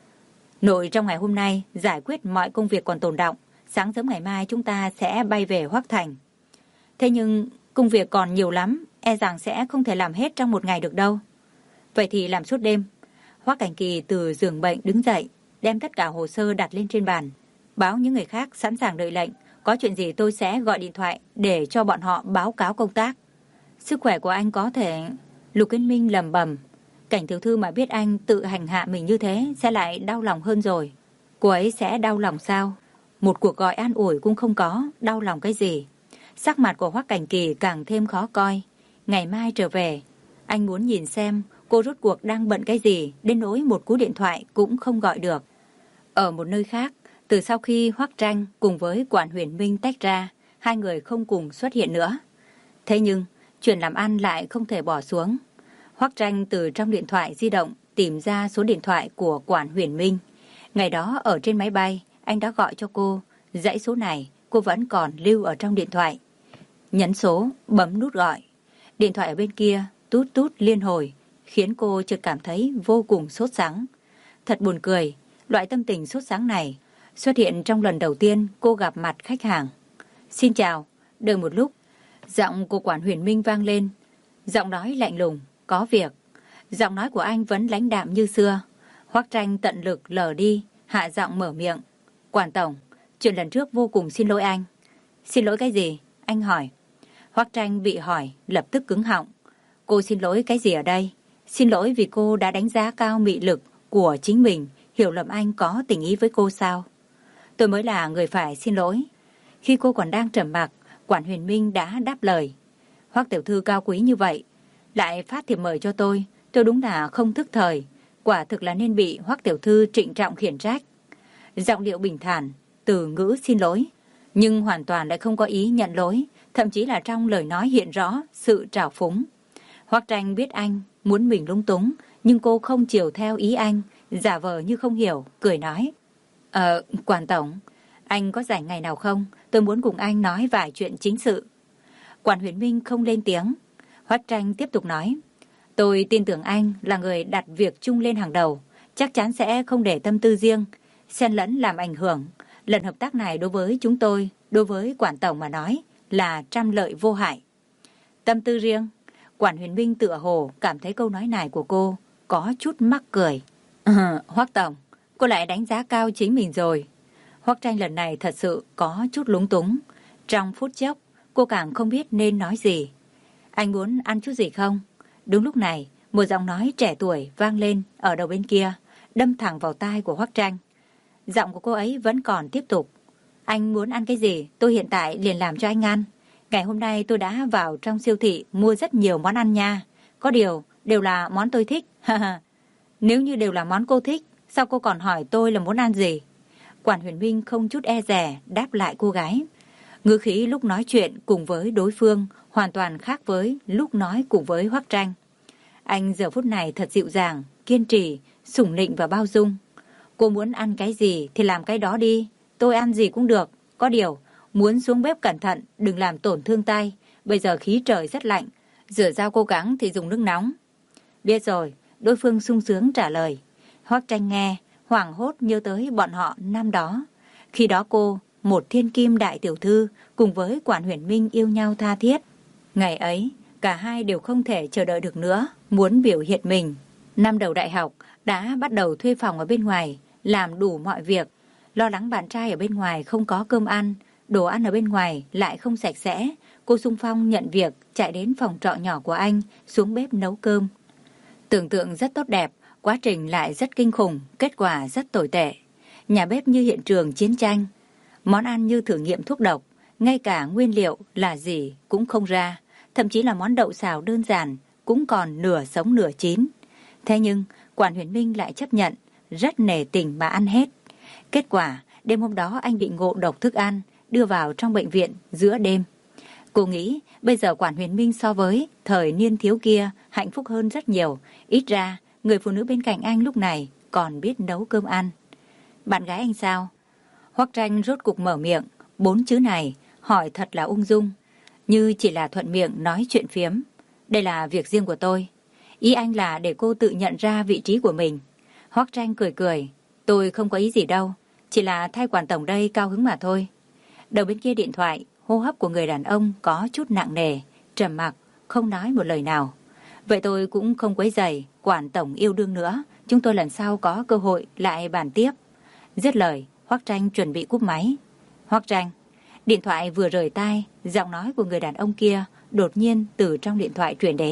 Nội trong ngày hôm nay giải quyết mọi công việc còn tồn đọng. Sáng sớm ngày mai chúng ta sẽ bay về Hoắc Thành. Thế nhưng công việc còn nhiều lắm, e rằng sẽ không thể làm hết trong một ngày được đâu. Vậy thì làm suốt đêm. Hoắc Cảnh Kỳ từ giường bệnh đứng dậy, đem tất cả hồ sơ đặt lên trên bàn, báo những người khác sẵn sàng đợi lệnh. Có chuyện gì tôi sẽ gọi điện thoại để cho bọn họ báo cáo công tác. Sức khỏe của anh có thể... Lục Kiến Minh lẩm bẩm. Cảnh tiểu thư mà biết anh tự hành hạ mình như thế sẽ lại đau lòng hơn rồi. Cô ấy sẽ đau lòng sao? Một cuộc gọi an ủi cũng không có, đau lòng cái gì? Sắc mặt của Hoắc Cảnh Kỳ càng thêm khó coi. Ngày mai trở về, anh muốn nhìn xem cô rốt cuộc đang bận cái gì, đến nỗi một cú điện thoại cũng không gọi được. Ở một nơi khác, từ sau khi Hoắc Tranh cùng với Quản Huyền Minh tách ra, hai người không cùng xuất hiện nữa. Thế nhưng, chuyện làm ăn lại không thể bỏ xuống. Hoắc Tranh từ trong điện thoại di động tìm ra số điện thoại của Quản Huyền Minh. Ngày đó ở trên máy bay, anh đã gọi cho cô. Dãy số này cô vẫn còn lưu ở trong điện thoại. Nhấn số, bấm nút gọi. Điện thoại ở bên kia tút tút liên hồi, khiến cô chợt cảm thấy vô cùng sốt sắng. Thật buồn cười, loại tâm tình sốt sắng này xuất hiện trong lần đầu tiên cô gặp mặt khách hàng. Xin chào, đợi một lúc. Giọng của Quản Huyền Minh vang lên. Giọng nói lạnh lùng, có việc. Giọng nói của anh vẫn lãnh đạm như xưa. Hoắc Tranh tận lực lờ đi, hạ giọng mở miệng. Quản tổng, chuyện lần trước vô cùng xin lỗi anh. Xin lỗi cái gì? Anh hỏi. Hoắc Tranh bị hỏi, lập tức cứng họng. Cô xin lỗi cái gì ở đây? Xin lỗi vì cô đã đánh giá cao mị lực của chính mình, hiểu lầm anh có tình ý với cô sao? Tôi mới là người phải xin lỗi. Khi cô còn đang trầm mặc, Quản Huyền Minh đã đáp lời. Hoắc tiểu thư cao quý như vậy, lại phát thiệp mời cho tôi, tôi đúng là không thức thời, quả thực là nên bị Hoắc tiểu thư trịnh trọng khiển trách. Giọng điệu bình thản, từ ngữ xin lỗi, nhưng hoàn toàn lại không có ý nhận lỗi, thậm chí là trong lời nói hiện rõ sự trào phúng. Hoắc Tranh biết anh muốn mình lung túng, nhưng cô không chiều theo ý anh, giả vờ như không hiểu, cười nói. Ờ, Quản tổng, anh có rảnh ngày nào không? Tôi muốn cùng anh nói vài chuyện chính sự. Quản Huyền Minh không lên tiếng. Hoắc Tranh tiếp tục nói. Tôi tin tưởng anh là người đặt việc chung lên hàng đầu, chắc chắn sẽ không để tâm tư riêng, xen lẫn làm ảnh hưởng. Lần hợp tác này đối với chúng tôi, đối với Quản tổng mà nói, là trăm lợi vô hại. Tâm tư riêng? Quản Huyền Minh tựa hồ cảm thấy câu nói này của cô có chút mắc cười. Ừ, Hoắc tổng, cô lại đánh giá cao chính mình rồi. Hoắc Tranh lần này thật sự có chút lúng túng. Trong phút chốc, cô càng không biết nên nói gì. Anh muốn ăn chút gì không? Đúng lúc này, một giọng nói trẻ tuổi vang lên ở đầu bên kia, đâm thẳng vào tai của Hoắc Tranh. Giọng của cô ấy vẫn còn tiếp tục. Anh muốn ăn cái gì, tôi hiện tại liền làm cho anh ăn. Ngày hôm nay tôi đã vào trong siêu thị mua rất nhiều món ăn nha. Có điều, đều là món tôi thích. Nếu như đều là món cô thích, sao cô còn hỏi tôi là muốn ăn gì? Quản Huyền Minh không chút e dè đáp lại cô gái. Ngữ khí lúc nói chuyện cùng với đối phương hoàn toàn khác với lúc nói cùng với Hoắc Tranh. Anh giờ phút này thật dịu dàng, kiên trì, sủng nịnh và bao dung. Cô muốn ăn cái gì thì làm cái đó đi, tôi ăn gì cũng được. Có điều, muốn xuống bếp cẩn thận, đừng làm tổn thương tay. Bây giờ khí trời rất lạnh, rửa dao cố gắng thì dùng nước nóng. Biết rồi, đối phương sung sướng trả lời. Hoắc Tranh nghe, hoảng hốt nhớ tới bọn họ năm đó. Khi đó cô, một thiên kim đại tiểu thư, cùng với Quản Huyền Minh yêu nhau tha thiết. Ngày ấy, cả hai đều không thể chờ đợi được nữa, muốn biểu hiện mình. Năm đầu đại học, đã bắt đầu thuê phòng ở bên ngoài, làm đủ mọi việc. Lo lắng bạn trai ở bên ngoài không có cơm ăn, đồ ăn ở bên ngoài lại không sạch sẽ. Cô xung phong nhận việc, chạy đến phòng trọ nhỏ của anh, xuống bếp nấu cơm. Tưởng tượng rất tốt đẹp, quá trình lại rất kinh khủng, kết quả rất tồi tệ. Nhà bếp như hiện trường chiến tranh, món ăn như thử nghiệm thuốc độc, ngay cả nguyên liệu là gì cũng không ra, thậm chí là món đậu xào đơn giản cũng còn nửa sống nửa chín. Thế nhưng, Quản Huyền Minh lại chấp nhận, rất nể tình mà ăn hết. Kết quả, đêm hôm đó anh bị ngộ độc thức ăn, đưa vào trong bệnh viện giữa đêm. Cô nghĩ bây giờ Quản Huyền Minh so với thời niên thiếu kia hạnh phúc hơn rất nhiều. Ít ra, người phụ nữ bên cạnh anh lúc này còn biết nấu cơm ăn. Bạn gái anh sao? Hoắc Tranh rốt cục mở miệng, bốn chữ này hỏi thật là ung dung, như chỉ là thuận miệng nói chuyện phiếm. Đây là việc riêng của tôi. Ý anh là để cô tự nhận ra vị trí của mình. Hoắc Tranh cười cười, tôi không có ý gì đâu, chỉ là thay Quản tổng đây cao hứng mà thôi. Đầu bên kia điện thoại, hô hấp của người đàn ông có chút nặng nề, trầm mặc, không nói một lời nào. Vậy tôi cũng không quấy rầy Quản tổng yêu đương nữa, chúng tôi lần sau có cơ hội lại bàn tiếp. Dứt lời, Hoắc Tranh chuẩn bị cúp máy. Hoắc Tranh, điện thoại vừa rời tai, giọng nói của người đàn ông kia đột nhiên từ trong điện thoại truyền đến.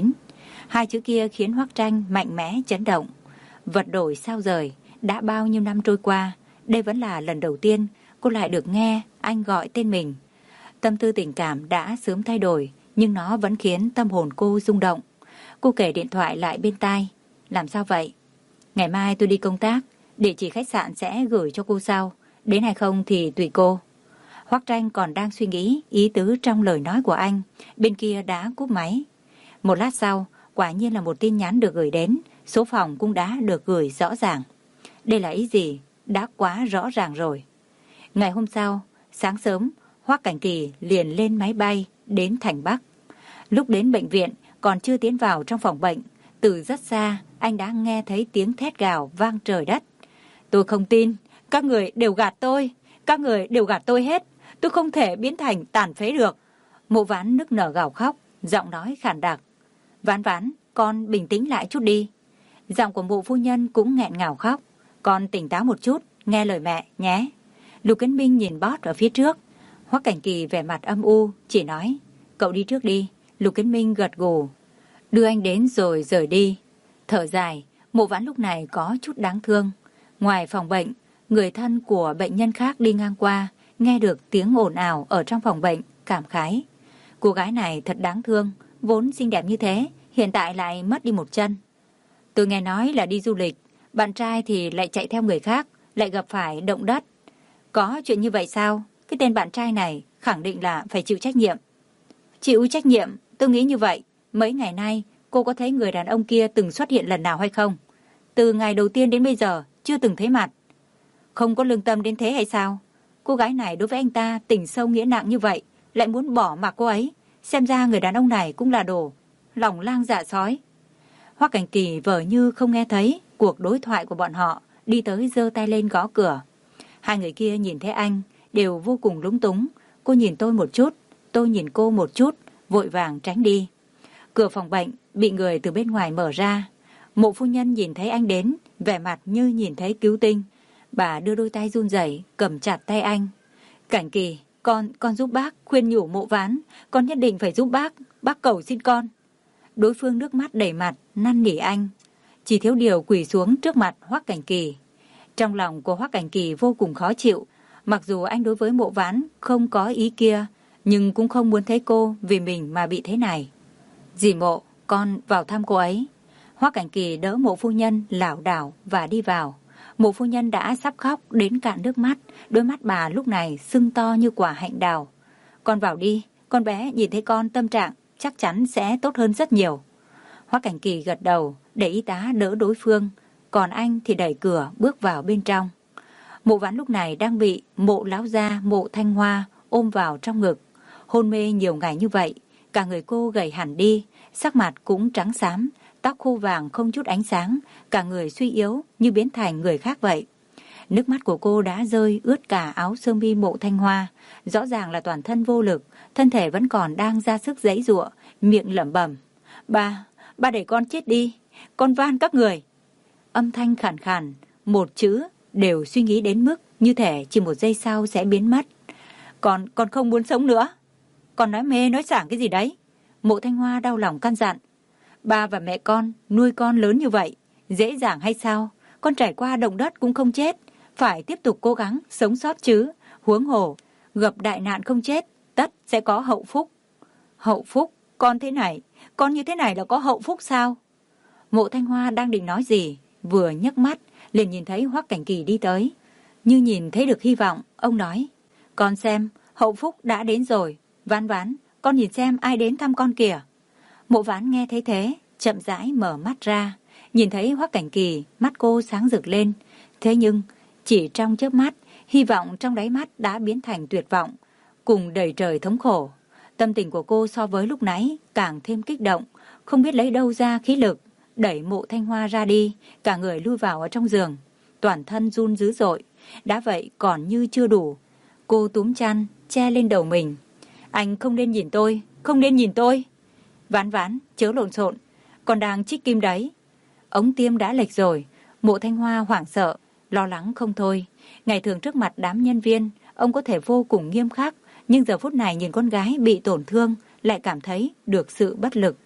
Hai chữ kia khiến Hoắc Tranh mạnh mẽ chấn động. Vật đổi sao rời, đã bao nhiêu năm trôi qua, đây vẫn là lần đầu tiên cô lại được nghe anh gọi tên mình. Tâm tư tình cảm đã sớm thay đổi, nhưng nó vẫn khiến tâm hồn cô rung động. Cô kể điện thoại lại bên tai. Làm sao vậy? Ngày mai tôi đi công tác, địa chỉ khách sạn sẽ gửi cho cô sau. Đến hay không thì tùy cô. Hoắc Tranh còn đang suy nghĩ ý tứ trong lời nói của anh, bên kia đã cúp máy. Một lát sau, quả nhiên là một tin nhắn được gửi đến, số phòng cũng đã được gửi rõ ràng. Đây là ý gì? Đã quá rõ ràng rồi. Ngày hôm sau, sáng sớm, Hoắc Cảnh Kỳ liền lên máy bay đến thành Bắc. Lúc đến bệnh viện, còn chưa tiến vào trong phòng bệnh, từ rất xa, anh đã nghe thấy tiếng thét gào vang trời đất. Tôi không tin, các người đều gạt tôi, các người đều gạt tôi hết, tôi không thể biến thành tàn phế được. Mộ Ván nức nở gào khóc, giọng nói khàn đặc. Ván Ván, con bình tĩnh lại chút đi. Giọng của Mộ phu nhân cũng nghẹn ngào khóc. Con tỉnh táo một chút, nghe lời mẹ nhé. Lục Kiến Minh nhìn Bót ở phía trước. Hoắc Cảnh Kỳ vẻ mặt âm u, chỉ nói, cậu đi trước đi. Lục Kiến Minh gật gù, đưa anh đến rồi rời đi. Thở dài, Mộ Vãn lúc này có chút đáng thương. Ngoài phòng bệnh, người thân của bệnh nhân khác đi ngang qua, nghe được tiếng ồn ào ở trong phòng bệnh, cảm khái. Cô gái này thật đáng thương, vốn xinh đẹp như thế, hiện tại lại mất đi một chân. Tôi nghe nói là đi du lịch, bạn trai thì lại chạy theo người khác, lại gặp phải động đất. Có chuyện như vậy sao? Cái tên bạn trai này khẳng định là phải chịu trách nhiệm. Chịu trách nhiệm, tôi nghĩ như vậy. Mấy ngày nay, cô có thấy người đàn ông kia từng xuất hiện lần nào hay không? Từ ngày đầu tiên đến bây giờ, chưa từng thấy mặt. Không có lương tâm đến thế hay sao? Cô gái này đối với anh ta tình sâu nghĩa nặng như vậy, lại muốn bỏ mặc cô ấy. Xem ra người đàn ông này cũng là đồ lòng lang dạ sói. Hoắc Cảnh Kỳ vờ như không nghe thấy cuộc đối thoại của bọn họ, đi tới giơ tay lên gõ cửa. Hai người kia nhìn thấy anh, đều vô cùng lúng túng. Cô nhìn tôi một chút, tôi nhìn cô một chút, vội vàng tránh đi. Cửa phòng bệnh bị người từ bên ngoài mở ra. Mộ phu nhân nhìn thấy anh đến, vẻ mặt như nhìn thấy cứu tinh. Bà đưa đôi tay run rẩy cầm chặt tay anh. Cảnh Kỳ, con, con giúp bác, khuyên nhủ Mộ Ván, con nhất định phải giúp bác, bác cầu xin con. Đối phương nước mắt đầy mặt, năn nỉ anh. Chỉ thiếu điều quỳ xuống trước mặt Hoắc Cảnh Kỳ. Trong lòng của Hoắc Cảnh Kỳ vô cùng khó chịu. Mặc dù anh đối với Mộ Ván không có ý kia, nhưng cũng không muốn thấy cô vì mình mà bị thế này. Dì Mộ, con vào thăm cô ấy. Hoắc Cảnh Kỳ đỡ Mộ phu nhân lảo đảo và đi vào. Mộ phu nhân đã sắp khóc đến cạn nước mắt, đôi mắt bà lúc này sưng to như quả hạnh đào. Con vào đi, con bé nhìn thấy con tâm trạng chắc chắn sẽ tốt hơn rất nhiều. Hoắc Cảnh Kỳ gật đầu, để y tá đỡ đối phương, còn anh thì đẩy cửa bước vào bên trong. Mộ Vãn lúc này đang bị Mộ lão gia Mộ Thanh Hoa ôm vào trong ngực. Hôn mê nhiều ngày như vậy, cả người cô gầy hẳn đi, sắc mặt cũng trắng xám, tóc khô vàng không chút ánh sáng, cả người suy yếu như biến thành người khác vậy. Nước mắt của cô đã rơi ướt cả áo sơ mi Mộ Thanh Hoa, rõ ràng là toàn thân vô lực, thân thể vẫn còn đang ra sức giãy giụa, miệng lẩm bẩm: "Ba, ba để con chết đi, con van các người." Âm thanh khàn khàn, một chữ đều suy nghĩ đến mức như thể chỉ một giây sau sẽ biến mất. Con, con không muốn sống nữa. Con nói mê nói sảng cái gì đấy? Mộ Thanh Hoa đau lòng căn dặn. Ba và mẹ con nuôi con lớn như vậy, dễ dàng hay sao? Con trải qua động đất cũng không chết, phải tiếp tục cố gắng sống sót chứ. Huống hồ, gặp đại nạn không chết, tất sẽ có hậu phúc. Hậu phúc? Con thế này, con như thế này là có hậu phúc sao? Mộ Thanh Hoa đang định nói gì, vừa nhấc mắt, liền nhìn thấy Hoắc Cảnh Kỳ đi tới. Như nhìn thấy được hy vọng, ông nói: Con xem, hậu phúc đã đến rồi. Ván Ván, con nhìn xem ai đến thăm con kìa. Mộ Ván nghe thấy thế, chậm rãi mở mắt ra, nhìn thấy Hoắc Cảnh Kỳ, mắt cô sáng rực lên. Thế nhưng, chỉ trong chớp mắt, hy vọng trong đáy mắt đã biến thành tuyệt vọng, cùng đầy trời thống khổ. Tâm tình của cô so với lúc nãy càng thêm kích động, không biết lấy đâu ra khí lực, đẩy Mộ Thanh Hoa ra đi, cả người lui vào ở trong giường, toàn thân run dữ dội. Đã vậy còn như chưa đủ, cô túm chăn che lên đầu mình. Anh không nên nhìn tôi, không nên nhìn tôi. Ván Ván, chớ lộn xộn, còn đang chích kim đấy. Ống tiêm đã lệch rồi. Mộ Thanh Hoa hoảng sợ, lo lắng không thôi. Ngày thường trước mặt đám nhân viên, ông có thể vô cùng nghiêm khắc, nhưng giờ phút này nhìn con gái bị tổn thương, lại cảm thấy được sự bất lực.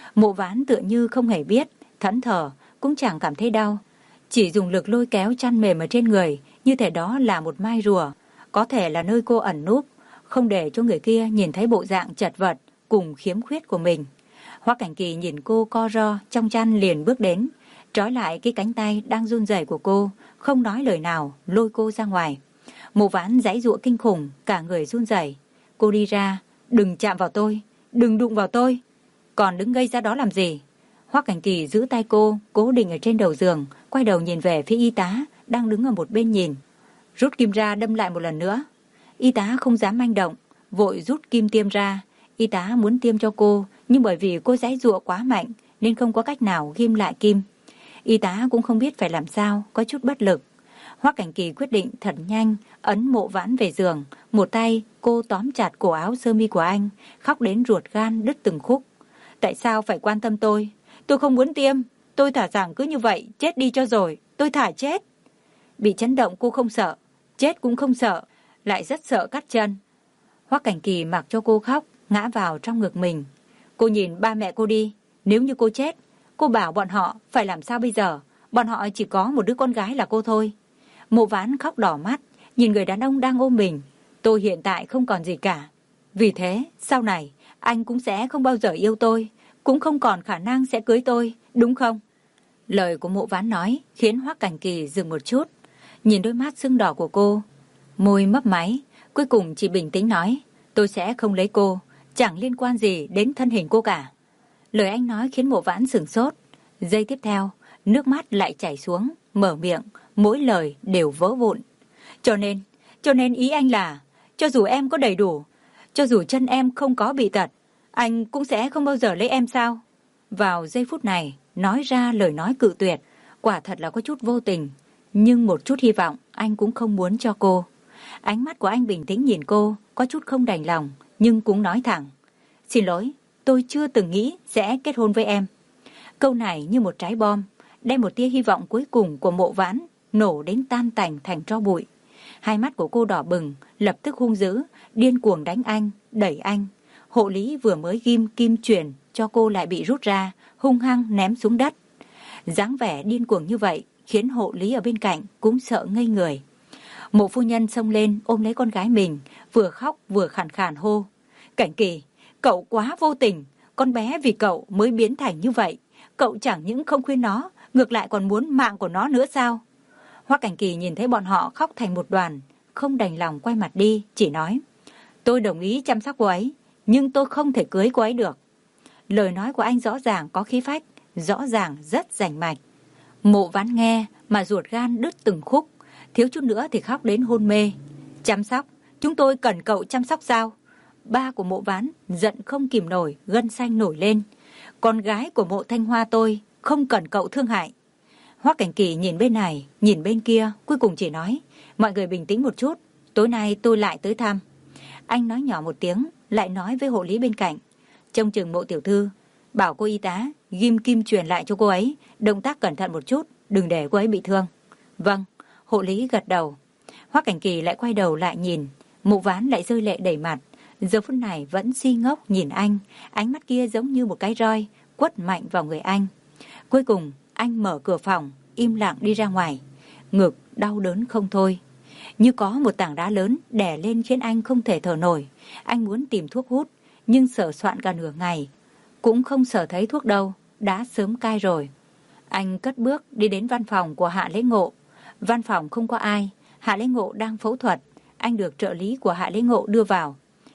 Mộ Ván tựa như không hề biết, thẫn thờ, cũng chẳng cảm thấy đau. Chỉ dùng lực lôi kéo chăn mềm ở trên người, như thể đó là một mai rùa, có thể là nơi cô ẩn núp, không để cho người kia nhìn thấy bộ dạng chật vật cùng khiếm khuyết của mình. Hoắc Cảnh Kỳ nhìn cô co ro trong chăn liền bước đến, trói lại cái cánh tay đang run rẩy của cô, không nói lời nào, lôi cô ra ngoài. Mộ Ván giãy giụa kinh khủng, cả người run rẩy. Cô đi ra, đừng chạm vào tôi, đừng đụng vào tôi. Còn đứng ngây ra đó làm gì? Hoắc Cảnh Kỳ giữ tay cô, cố định ở trên đầu giường, quay đầu nhìn về phía y tá đang đứng ở một bên nhìn. Rút kim ra đâm lại một lần nữa. Y tá không dám manh động, vội rút kim tiêm ra. Y tá muốn tiêm cho cô, nhưng bởi vì cô giãy giụa quá mạnh nên không có cách nào ghim lại kim. Y tá cũng không biết phải làm sao, có chút bất lực. Hoắc Cảnh Kỳ quyết định thật nhanh, ấn Mộ Vãn về giường, một tay cô tóm chặt cổ áo sơ mi của anh, khóc đến ruột gan đứt từng khúc. Tại sao phải quan tâm tôi? Tôi không muốn tiêm, tôi thả rằng cứ như vậy, chết đi cho rồi, tôi thả chết. Bị chấn động cô không sợ, chết cũng không sợ, lại rất sợ cắt chân. Hoắc Cảnh Kỳ mặc cho cô khóc, ngã vào trong ngực mình. Cô nhìn ba mẹ cô đi, nếu như cô chết, cô bảo bọn họ phải làm sao bây giờ? Bọn họ chỉ có một đứa con gái là cô thôi. Mộ Vãn khóc đỏ mắt, nhìn người đàn ông đang ôm mình. Tôi hiện tại không còn gì cả. Vì thế, sau này, anh cũng sẽ không bao giờ yêu tôi, cũng không còn khả năng sẽ cưới tôi, đúng không? Lời của Mộ Vãn nói khiến Hoắc Cảnh Kỳ dừng một chút, nhìn đôi mắt sưng đỏ của cô, môi mấp máy, cuối cùng chỉ bình tĩnh nói, tôi sẽ không lấy cô, chẳng liên quan gì đến thân hình cô cả. Lời anh nói khiến Mộ Vãn sửng sốt, giây tiếp theo, nước mắt lại chảy xuống, mở miệng, mỗi lời đều vỡ vụn. Cho nên, cho nên ý anh là, cho dù em có đầy đủ, cho dù chân em không có bị tật, anh cũng sẽ không bao giờ lấy em sao? Vào giây phút này, nói ra lời nói cự tuyệt, quả thật là có chút vô tình, nhưng một chút hy vọng anh cũng không muốn cho cô. Ánh mắt của anh bình tĩnh nhìn cô, có chút không đành lòng, nhưng cũng nói thẳng. Xin lỗi, tôi chưa từng nghĩ sẽ kết hôn với em. Câu này như một trái bom, đem một tia hy vọng cuối cùng của Mộ Vãn nổ đến tan tành thành tro bụi. Hai mắt của cô đỏ bừng, lập tức hung dữ, điên cuồng đánh anh, đẩy anh. Hộ lý vừa mới ghim kim truyền cho cô lại bị rút ra, hung hăng ném xuống đất. Dáng vẻ điên cuồng như vậy khiến hộ lý ở bên cạnh cũng sợ ngây người. Mộ phu nhân xông lên ôm lấy con gái mình, vừa khóc vừa khàn khàn hô. Cảnh Kỳ, cậu quá vô tình, con bé vì cậu mới biến thành như vậy. Cậu chẳng những không khuyên nó, ngược lại còn muốn mạng của nó nữa sao? Hoắc Cảnh Kỳ nhìn thấy bọn họ khóc thành một đoàn, không đành lòng quay mặt đi, chỉ nói. Tôi đồng ý chăm sóc cô ấy, nhưng tôi không thể cưới cô ấy được. Lời nói của anh rõ ràng có khí phách, rõ ràng rất rành mạch. Mộ Vãn nghe mà ruột gan đứt từng khúc, thiếu chút nữa thì khóc đến hôn mê. Chăm sóc? Chúng tôi cần cậu chăm sóc sao? Ba của Mộ Vãn giận không kìm nổi, gân xanh nổi lên. Con gái của Mộ Thanh Hoa tôi không cần cậu thương hại. Hoắc Cảnh Kỳ nhìn bên này, nhìn bên kia, cuối cùng chỉ nói, mọi người bình tĩnh một chút, tối nay tôi lại tới thăm. Anh nói nhỏ một tiếng, lại nói với hộ lý bên cạnh, trông chừng Mộ tiểu thư, bảo cô y tá ghim kim truyền lại cho cô ấy, động tác cẩn thận một chút, đừng để cô ấy bị thương. Vâng, hộ lý gật đầu. Hoắc Cảnh Kỳ lại quay đầu lại nhìn, Mộ Vãn lại rơi lệ đầy mặt, giờ phút này vẫn si ngốc nhìn anh, ánh mắt kia giống như một cái roi quất mạnh vào người anh. Cuối cùng anh mở cửa phòng, im lặng đi ra ngoài, ngực đau đớn không thôi, như có một tảng đá lớn đè lên khiến anh không thể thở nổi. Anh muốn tìm thuốc hút, nhưng sờ soạn cả nửa ngày cũng không sờ thấy thuốc đâu, đã sớm cai rồi. Anh cất bước đi đến văn phòng của Hạ Lễ Ngộ. Văn phòng không có ai, Hạ Lễ Ngộ đang phẫu thuật. Anh được trợ lý của Hạ Lễ Ngộ đưa vào.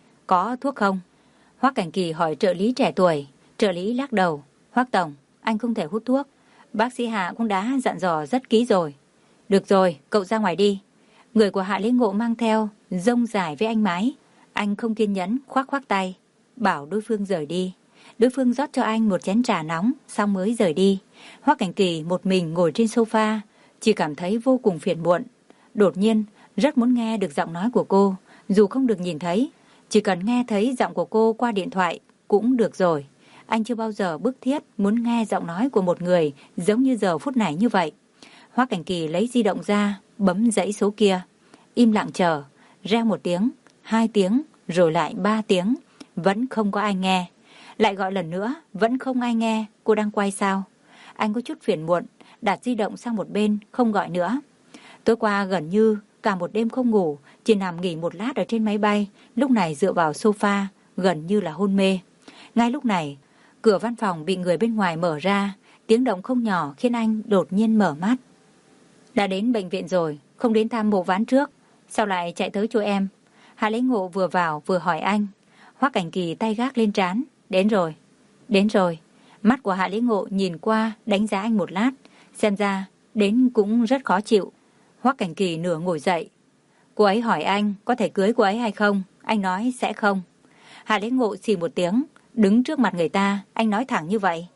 Có thuốc không? Hoắc Cảnh Kỳ hỏi trợ lý trẻ tuổi. Trợ lý lắc đầu. Hoắc tổng, anh không thể hút thuốc. Bác sĩ Hạ cũng đã dặn dò rất kỹ rồi. Được rồi, cậu ra ngoài đi. Người của Hạ Lễ Ngộ mang theo, rông dài với anh mái. Anh không kiên nhẫn, khoác khoác tay, bảo đối phương rời đi. Đối phương rót cho anh một chén trà nóng, xong mới rời đi. Hoắc Cảnh Kỳ một mình ngồi trên sofa, chỉ cảm thấy vô cùng phiền muộn. Đột nhiên, rất muốn nghe được giọng nói của cô, dù không được nhìn thấy. Chỉ cần nghe thấy giọng của cô qua điện thoại cũng được rồi. Anh chưa bao giờ bức thiết muốn nghe giọng nói của một người giống như giờ phút này như vậy. Hoắc Cảnh Kỳ lấy di động ra, bấm dãy số kia. Im lặng chờ, reo một tiếng, hai tiếng, rồi lại ba tiếng. Vẫn không có ai nghe. Lại gọi lần nữa, vẫn không ai nghe. Cô đang quay sao? Anh có chút phiền muộn, đặt di động sang một bên, không gọi nữa. Tối qua gần như cả một đêm không ngủ, chỉ nằm nghỉ một lát ở trên máy bay, lúc này dựa vào sofa, gần như là hôn mê. Ngay lúc này, cửa văn phòng bị người bên ngoài mở ra, tiếng động không nhỏ khiến anh đột nhiên mở mắt. Đã đến bệnh viện rồi, không đến thăm Mộ Ván trước, sao lại chạy tới chỗ em? Hạ Lễ Ngộ vừa vào vừa hỏi anh. Hoắc Cảnh Kỳ tay gác lên trán. Đến rồi, đến rồi. Mắt của Hạ Lễ Ngộ nhìn qua đánh giá anh một lát, xem ra đến cũng rất khó chịu. Hoắc Cảnh Kỳ nửa ngồi dậy. Cô ấy hỏi anh có thể cưới cô ấy hay không, anh nói sẽ không. Hạ Lễ Ngộ xì một tiếng, đứng trước mặt người ta, anh nói thẳng như vậy.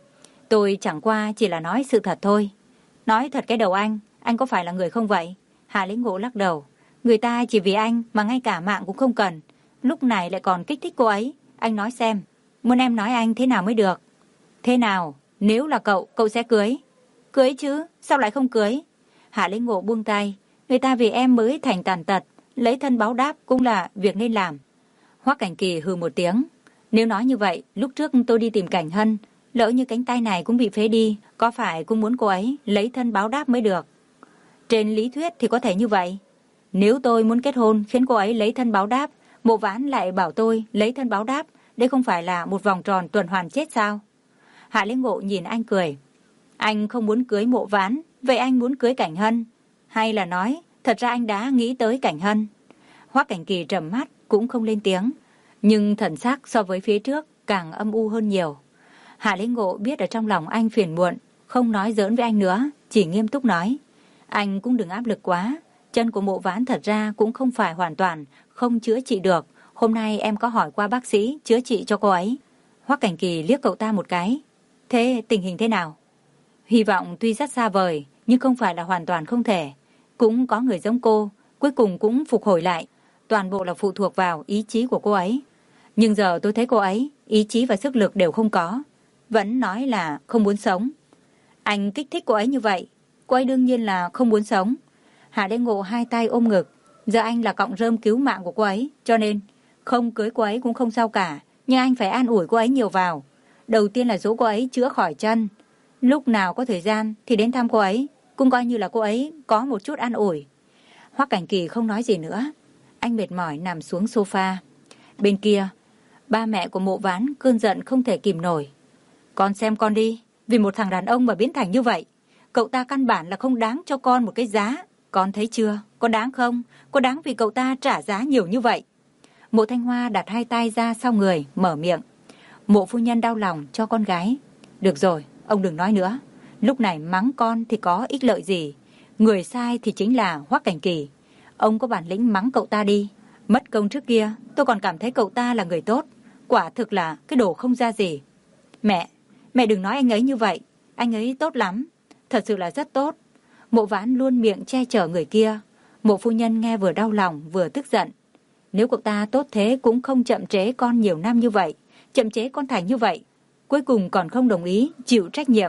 Tôi chẳng qua chỉ là nói sự thật thôi. Nói thật cái đầu anh, anh có phải là người không vậy? Hạ Lễ Ngộ lắc đầu. Người ta chỉ vì anh mà ngay cả mạng cũng không cần, lúc này lại còn kích thích cô ấy. Anh nói xem, muốn em nói anh thế nào mới được? Thế nào? Nếu là cậu, cậu sẽ cưới. Cưới chứ, sao lại không cưới? Hạ Lễ Ngộ buông tay. Người ta vì em mới thành tàn tật, lấy thân báo đáp cũng là việc nên làm. Hoắc Cảnh Kỳ hừ một tiếng. Nếu nói như vậy, lúc trước tôi đi tìm Cảnh Hân, lỡ như cánh tay này cũng bị phế đi, có phải cũng muốn cô ấy lấy thân báo đáp mới được? Trên lý thuyết thì có thể như vậy. Nếu tôi muốn kết hôn khiến cô ấy lấy thân báo đáp, Mộ Ván lại bảo tôi lấy thân báo đáp, đây không phải là một vòng tròn tuần hoàn chết sao? Hạ Lễ Ngộ nhìn anh cười. Anh không muốn cưới Mộ Ván, vậy anh muốn cưới Cảnh Hân? Hay là nói, thật ra anh đã nghĩ tới Cảnh Hân? Hoắc Cảnh Kỳ trầm mắt, cũng không lên tiếng, nhưng thần sắc so với phía trước càng âm u hơn nhiều. Hạ Lễ Ngộ biết ở trong lòng anh phiền muộn, không nói giỡn với anh nữa, chỉ nghiêm túc nói. Anh cũng đừng áp lực quá, chân của Mộ Ván thật ra cũng không phải hoàn toàn không chữa trị được. Hôm nay em có hỏi qua bác sĩ chữa trị cho cô ấy. Hoắc Cảnh Kỳ liếc cậu ta một cái. Thế tình hình thế nào? Hy vọng tuy rất xa vời, nhưng không phải là hoàn toàn không thể. Cũng có người giống cô, cuối cùng cũng phục hồi lại. Toàn bộ là phụ thuộc vào ý chí của cô ấy. Nhưng giờ tôi thấy cô ấy, ý chí và sức lực đều không có. Vẫn nói là không muốn sống. Anh kích thích cô ấy như vậy, cô ấy đương nhiên là không muốn sống. Hạ Lễ Ngộ hai tay ôm ngực. Giờ anh là cọng rơm cứu mạng của cô ấy, cho nên không cưới cô ấy cũng không sao cả. Nhưng anh phải an ủi cô ấy nhiều vào. Đầu tiên là dỗ cô ấy chữa khỏi chân. Lúc nào có thời gian thì đến thăm cô ấy, cũng coi như là cô ấy có một chút an ủi. Hoắc Cảnh Kỳ không nói gì nữa. Anh mệt mỏi nằm xuống sofa. Bên kia, ba mẹ của Mộ Ván cơn giận không thể kìm nổi. Con xem con đi, vì một thằng đàn ông mà biến thành như vậy. Cậu ta căn bản là không đáng cho con một cái giá. Con thấy chưa, có đáng không? Có đáng vì cậu ta trả giá nhiều như vậy? Mộ Thanh Hoa đặt hai tay ra sau người, mở miệng. Mộ phu nhân đau lòng cho con gái. Được rồi, ông đừng nói nữa. Lúc này mắng con thì có ích lợi gì? Người sai thì chính là Hoắc Cảnh Kỳ. Ông có bản lĩnh mắng cậu ta đi. Mất công trước kia, tôi còn cảm thấy cậu ta là người tốt. Quả thực là cái đồ không ra gì. Mẹ, mẹ đừng nói anh ấy như vậy. Anh ấy tốt lắm. Thật sự là rất tốt. Mộ Vãn luôn miệng che chở người kia. Mộ phu nhân nghe vừa đau lòng vừa tức giận. Nếu cậu ta tốt thế cũng không chậm trễ con nhiều năm như vậy. Chậm chế con thành như vậy. Cuối cùng còn không đồng ý chịu trách nhiệm.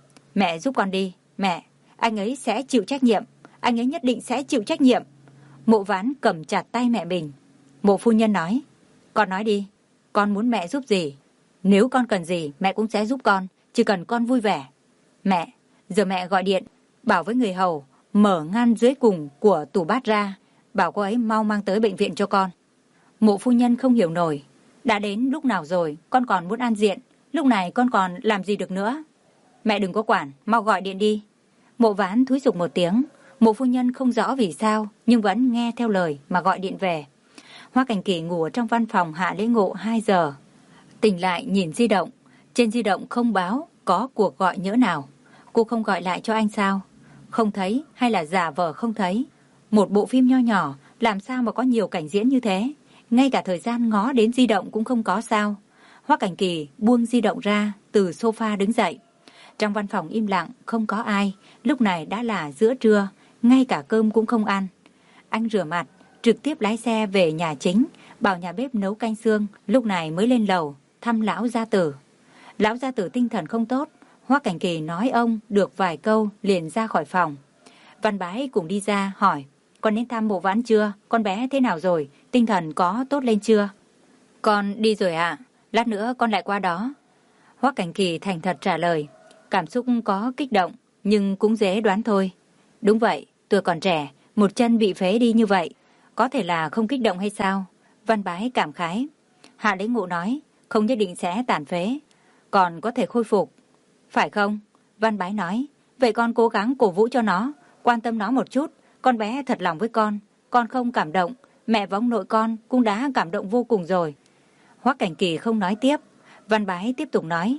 Mẹ giúp con đi. Mẹ, anh ấy sẽ chịu trách nhiệm. Anh ấy nhất định sẽ chịu trách nhiệm. Mộ Vãn cầm chặt tay mẹ mình. Mộ phu nhân nói. Con nói đi. Con muốn mẹ giúp gì? Nếu con cần gì mẹ cũng sẽ giúp con. Chỉ cần con vui vẻ. Mẹ, giờ mẹ gọi điện bảo với người hầu mở ngăn dưới cùng của tủ bát ra. Bảo cô ấy mau mang tới bệnh viện cho con. Mộ phu nhân không hiểu nổi. Đã đến lúc nào rồi con còn muốn ăn diện. Lúc này con còn làm gì được nữa. Mẹ đừng có quản, mau gọi điện đi. Mộ Vãn thúi giục một tiếng. Mộ phu nhân không rõ vì sao nhưng vẫn nghe theo lời mà gọi điện về. Hoắc Cảnh Kỳ ngủ ở trong văn phòng Hạ Lễ Ngộ hai giờ. Tỉnh lại nhìn di động. Trên di động không báo có cuộc gọi nhỡ nào. Cô không gọi lại cho anh sao? Không thấy hay là giả vờ không thấy? Một bộ phim nho nhỏ làm sao mà có nhiều cảnh diễn như thế? Ngay cả thời gian ngó đến di động cũng không có sao? Hoắc Cảnh Kỳ buông di động ra, từ sofa đứng dậy. Trong văn phòng im lặng, không có ai. Lúc này đã là giữa trưa, ngay cả cơm cũng không ăn. Anh rửa mặt, trực tiếp lái xe về nhà chính, bảo nhà bếp nấu canh xương, lúc này mới lên lầu thăm lão gia tử. Lão gia tử tinh thần không tốt. Hoắc Cảnh Kỳ nói ông được vài câu liền ra khỏi phòng. Văn Bái cùng đi ra hỏi. Con đến thăm Mộ Vãn chưa? Con bé thế nào rồi? Tinh thần có tốt lên chưa? Con đi rồi ạ. Lát nữa con lại qua đó. Hoắc Cảnh Kỳ thành thật trả lời. Cảm xúc có kích động, nhưng cũng dễ đoán thôi. Đúng vậy, tôi còn trẻ, một chân bị phế đi như vậy. Có thể là không kích động hay sao? Văn Bái cảm khái. Hạ Lễ Ngộ nói, không nhất định sẽ tàn phế, còn có thể khôi phục. Phải không? Văn Bái nói, vậy con cố gắng cổ vũ cho nó, quan tâm nó một chút. Con bé thật lòng với con, con không cảm động, mẹ và ông nội con cũng đã cảm động vô cùng rồi. Hoắc Cảnh Kỳ không nói tiếp. Văn Bái tiếp tục nói,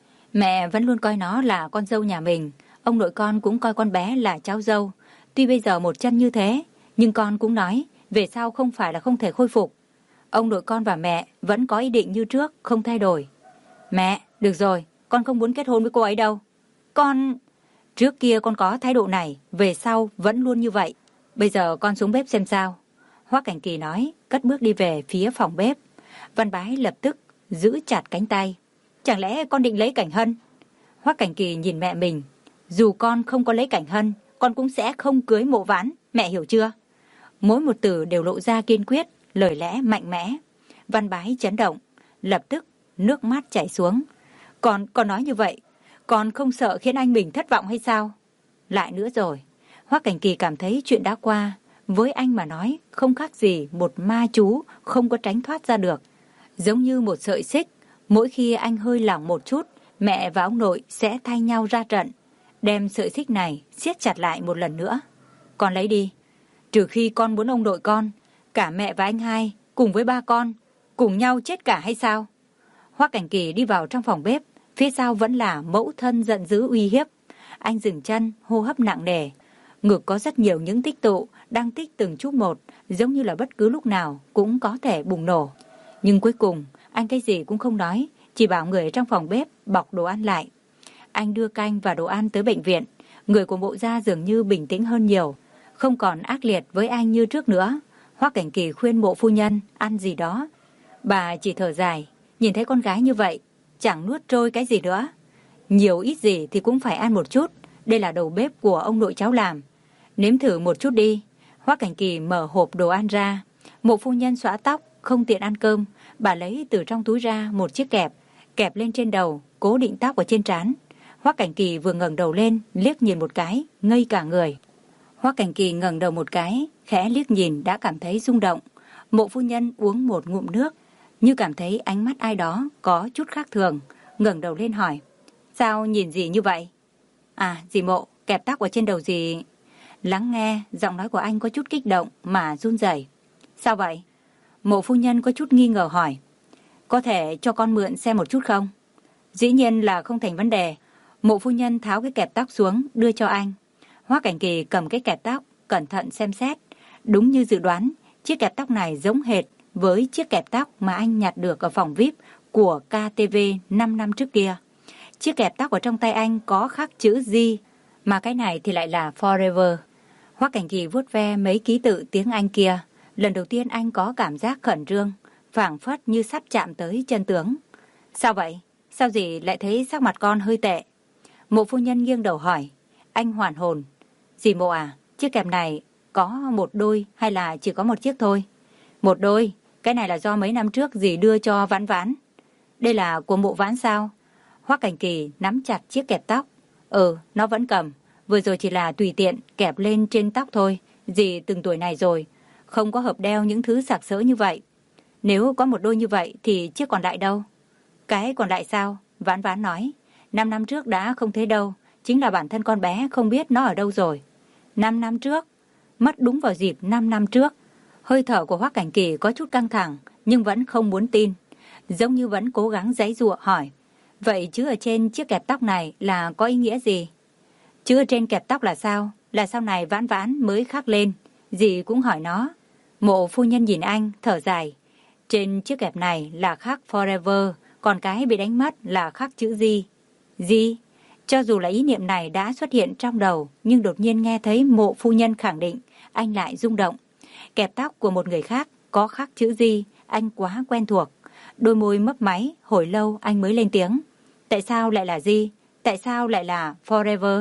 mẹ vẫn luôn coi nó là con dâu nhà mình, ông nội con cũng coi con bé là cháu dâu. Tuy bây giờ một chân như thế, nhưng con cũng nói, về sau không phải là không thể khôi phục. Ông nội con và mẹ vẫn có ý định như trước, không thay đổi. Mẹ, được rồi, con không muốn kết hôn với cô ấy đâu. Con... Trước kia con có thái độ này, về sau vẫn luôn như vậy. Bây giờ con xuống bếp xem sao. Hoắc Cảnh Kỳ nói, cất bước đi về phía phòng bếp. Văn Bái lập tức giữ chặt cánh tay. Chẳng lẽ con định lấy Cảnh Hân? Hoắc Cảnh Kỳ nhìn mẹ mình. Dù con không có lấy Cảnh Hân, con cũng sẽ không cưới Mộ Vãn, mẹ hiểu chưa? Mỗi một từ đều lộ ra kiên quyết, lời lẽ mạnh mẽ. Văn Bái chấn động, lập tức nước mắt chảy xuống. Con, con nói như vậy, con không sợ khiến anh mình thất vọng hay sao? Lại nữa rồi, Hoắc Cảnh Kỳ cảm thấy chuyện đã qua, với anh mà nói không khác gì một ma chú không có tránh thoát ra được. Giống như một sợi xích, mỗi khi anh hơi lỏng một chút, mẹ và ông nội sẽ thay nhau ra trận, đem sợi xích này siết chặt lại một lần nữa. Con lấy đi, trừ khi con muốn ông nội con, cả mẹ và anh hai, cùng với ba con, cùng nhau chết cả hay sao? Hoắc Cảnh Kỳ đi vào trong phòng bếp, phía sau vẫn là mẫu thân giận dữ uy hiếp. Anh dừng chân, hô hấp nặng nề. Ngực có rất nhiều những tích tụ, đang tích từng chút một, giống như là bất cứ lúc nào cũng có thể bùng nổ. Nhưng cuối cùng, anh cái gì cũng không nói, chỉ bảo người trong phòng bếp bọc đồ ăn lại. Anh đưa canh và đồ ăn tới bệnh viện. Người của Mộ gia dường như bình tĩnh hơn nhiều, không còn ác liệt với anh như trước nữa. Hoắc Cảnh Kỳ khuyên Mộ phu nhân ăn gì đó. Bà chỉ thở dài, nhìn thấy con gái như vậy, chẳng nuốt trôi cái gì nữa. Nhiều ít gì thì cũng phải ăn một chút, đây là đầu bếp của ông nội cháu làm. Nếm thử một chút đi. Hoắc Cảnh Kỳ mở hộp đồ ăn ra. Mộ phu nhân xõa tóc, không tiện ăn cơm. Bà lấy từ trong túi ra một chiếc kẹp, kẹp lên trên đầu, cố định tóc ở trên trán. Hoắc Cảnh Kỳ vừa ngẩng đầu lên, liếc nhìn một cái, ngây cả người. Hoắc Cảnh Kỳ ngẩng đầu một cái, khẽ liếc nhìn đã cảm thấy rung động. Mộ phu nhân uống một ngụm nước, như cảm thấy ánh mắt ai đó có chút khác thường, ngẩng đầu lên hỏi, sao nhìn gì như vậy? À, dì Mộ, kẹp tóc ở trên đầu dì. Lắng nghe, giọng nói của anh có chút kích động mà run rẩy. Sao vậy? Mộ phu nhân có chút nghi ngờ hỏi. Có thể cho con mượn xem một chút không? Dĩ nhiên là không thành vấn đề. Mộ phu nhân tháo cái kẹp tóc xuống, đưa cho anh. Hoắc Cảnh Kỳ cầm cái kẹp tóc, cẩn thận xem xét. Đúng như dự đoán, chiếc kẹp tóc này giống hệt với chiếc kẹp tóc mà anh nhặt được ở phòng vi ai pi của ca tê vê năm năm trước kia. Chiếc kẹp tóc ở trong tay anh có khắc chữ G, mà cái này thì lại là Forever. Hoắc Cảnh Kỳ vuốt ve mấy ký tự tiếng Anh kia. Lần đầu tiên anh có cảm giác khẩn trương, phảng phất như sắp chạm tới chân tướng. Sao vậy? Sao dì lại thấy sắc mặt con hơi tệ? Mộ phu nhân nghiêng đầu hỏi. Anh hoàn hồn. Dì Mộ à, chiếc kẹp này có một đôi hay là chỉ có một chiếc thôi? Một đôi. Cái này là do mấy năm trước dì đưa cho Vãn Vãn. Đây là của Mộ Vãn sao? Hoắc Cảnh Kỳ nắm chặt chiếc kẹp tóc. Ừ, nó vẫn cầm. Vừa rồi chỉ là tùy tiện kẹp lên trên tóc thôi. Dì từng tuổi này rồi, không có hợp đeo những thứ sặc sỡ như vậy. Nếu có một đôi như vậy thì chiếc còn lại đâu? Cái còn lại sao? Vãn Vãn nói. Năm năm trước đã không thấy đâu. Chính là bản thân con bé không biết nó ở đâu rồi. Năm năm trước? Mất đúng vào dịp năm năm trước. Hơi thở của Hoắc Cảnh Kỳ có chút căng thẳng, nhưng vẫn không muốn tin. Giống như vẫn cố gắng giãy giụa hỏi. Vậy chữ ở trên chiếc kẹp tóc này là có ý nghĩa gì? Chữ ở trên kẹp tóc là sao? Là sau này Vãn Vãn mới khắc lên. Dì cũng hỏi nó. Mộ phu nhân nhìn anh, thở dài. Trên chiếc kẹp này là khắc Forever, còn cái bị đánh mất là khắc chữ gì? Gì? Cho dù là ý niệm này đã xuất hiện trong đầu, nhưng đột nhiên nghe thấy Mộ phu nhân khẳng định, anh lại rung động. Kẹp tóc của một người khác có khắc chữ gì? Anh quá quen thuộc. Đôi môi mấp máy, hồi lâu anh mới lên tiếng. Tại sao lại là gì? Tại sao lại là Forever?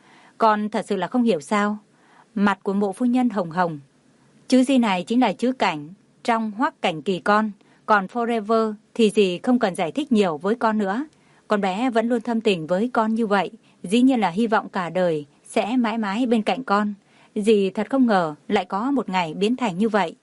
Con thật sự là không hiểu sao. Mặt của Mộ phu nhân hồng hồng. Chữ gì này chính là chữ Cảnh trong Hoắc Cảnh Kỳ con. Còn Forever thì dì không cần giải thích nhiều với con nữa. Con bé vẫn luôn thâm tình với con như vậy, dĩ nhiên là hy vọng cả đời sẽ mãi mãi bên cạnh con. Dì thật không ngờ lại có một ngày biến thành như vậy.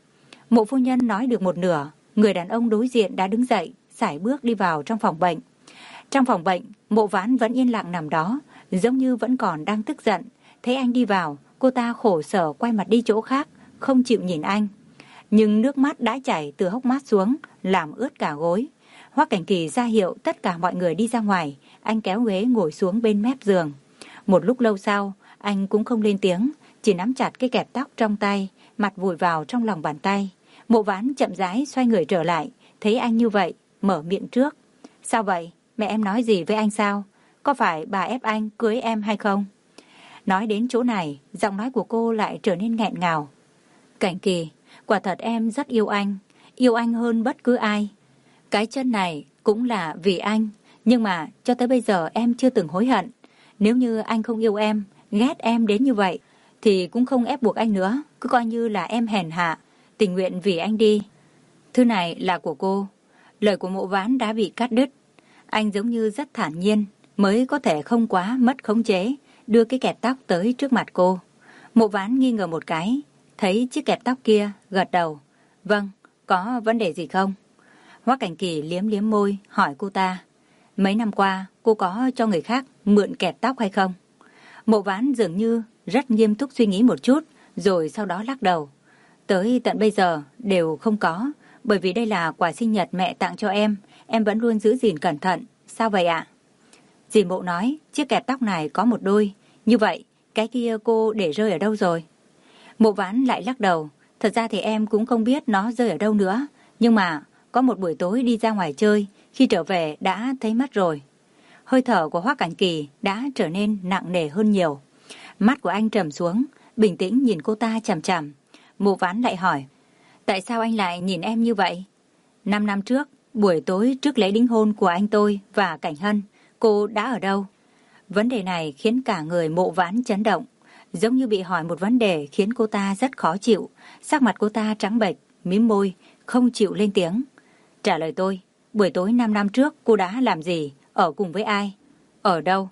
Mộ phu nhân nói được một nửa, người đàn ông đối diện đã đứng dậy, sải bước đi vào trong phòng bệnh. Trong phòng bệnh, Mộ Vãn vẫn yên lặng nằm đó, giống như vẫn còn đang tức giận. Thấy anh đi vào, cô ta khổ sở quay mặt đi chỗ khác, không chịu nhìn anh. Nhưng nước mắt đã chảy từ hốc mắt xuống, làm ướt cả gối. Hoắc Cảnh Kỳ ra hiệu tất cả mọi người đi ra ngoài, anh kéo ghế ngồi xuống bên mép giường. Một lúc lâu sau, anh cũng không lên tiếng, chỉ nắm chặt cái kẹp tóc trong tay, mặt vùi vào trong lòng bàn tay. Mộ Vãn chậm rãi xoay người trở lại, thấy anh như vậy, mở miệng trước. Sao vậy? Mẹ em nói gì với anh sao? Có phải bà ép anh cưới em hay không? Nói đến chỗ này, giọng nói của cô lại trở nên nghẹn ngào. Cảnh Kỳ, quả thật em rất yêu anh, yêu anh hơn bất cứ ai. Cái chân này cũng là vì anh, nhưng mà cho tới bây giờ em chưa từng hối hận. Nếu như anh không yêu em, ghét em đến như vậy, thì cũng không ép buộc anh nữa, cứ coi như là em hèn hạ, tình nguyện vì anh đi. Thư này là của cô. Lời của Mộ Vãn đã bị cắt đứt. Anh giống như rất thản nhiên, mới có thể không quá mất khống chế, đưa cái kẹp tóc tới trước mặt cô. Mộ Vãn nghi ngờ một cái, thấy chiếc kẹp tóc kia, gật đầu. Vâng, có vấn đề gì không? Hoắc Cảnh Kỳ liếm liếm môi, hỏi cô ta. Mấy năm qua, cô có cho người khác mượn kẹp tóc hay không? Mộ Vãn dường như rất nghiêm túc suy nghĩ một chút, rồi sau đó lắc đầu. Tới tận bây giờ đều không có, bởi vì đây là quà sinh nhật mẹ tặng cho em, em vẫn luôn giữ gìn cẩn thận. Sao vậy ạ? Dì Mộ nói, chiếc kẹp tóc này có một đôi, như vậy, cái kia cô để rơi ở đâu rồi? Mộ Vãn lại lắc đầu, thật ra thì em cũng không biết nó rơi ở đâu nữa, nhưng mà có một buổi tối đi ra ngoài chơi, khi trở về đã thấy mất rồi. Hơi thở của Hoắc Cảnh Kỳ đã trở nên nặng nề hơn nhiều. Mắt của anh trầm xuống, bình tĩnh nhìn cô ta chằm chằm. Mộ Vãn lại hỏi, tại sao anh lại nhìn em như vậy? Năm năm trước, buổi tối trước lễ đính hôn của anh tôi và Cảnh Hân, cô đã ở đâu? Vấn đề này khiến cả người Mộ Vãn chấn động, giống như bị hỏi một vấn đề khiến cô ta rất khó chịu. Sắc mặt cô ta trắng bệch, mím môi, không chịu lên tiếng. Trả lời tôi, buổi tối năm năm trước cô đã làm gì? Ở cùng với ai? Ở đâu?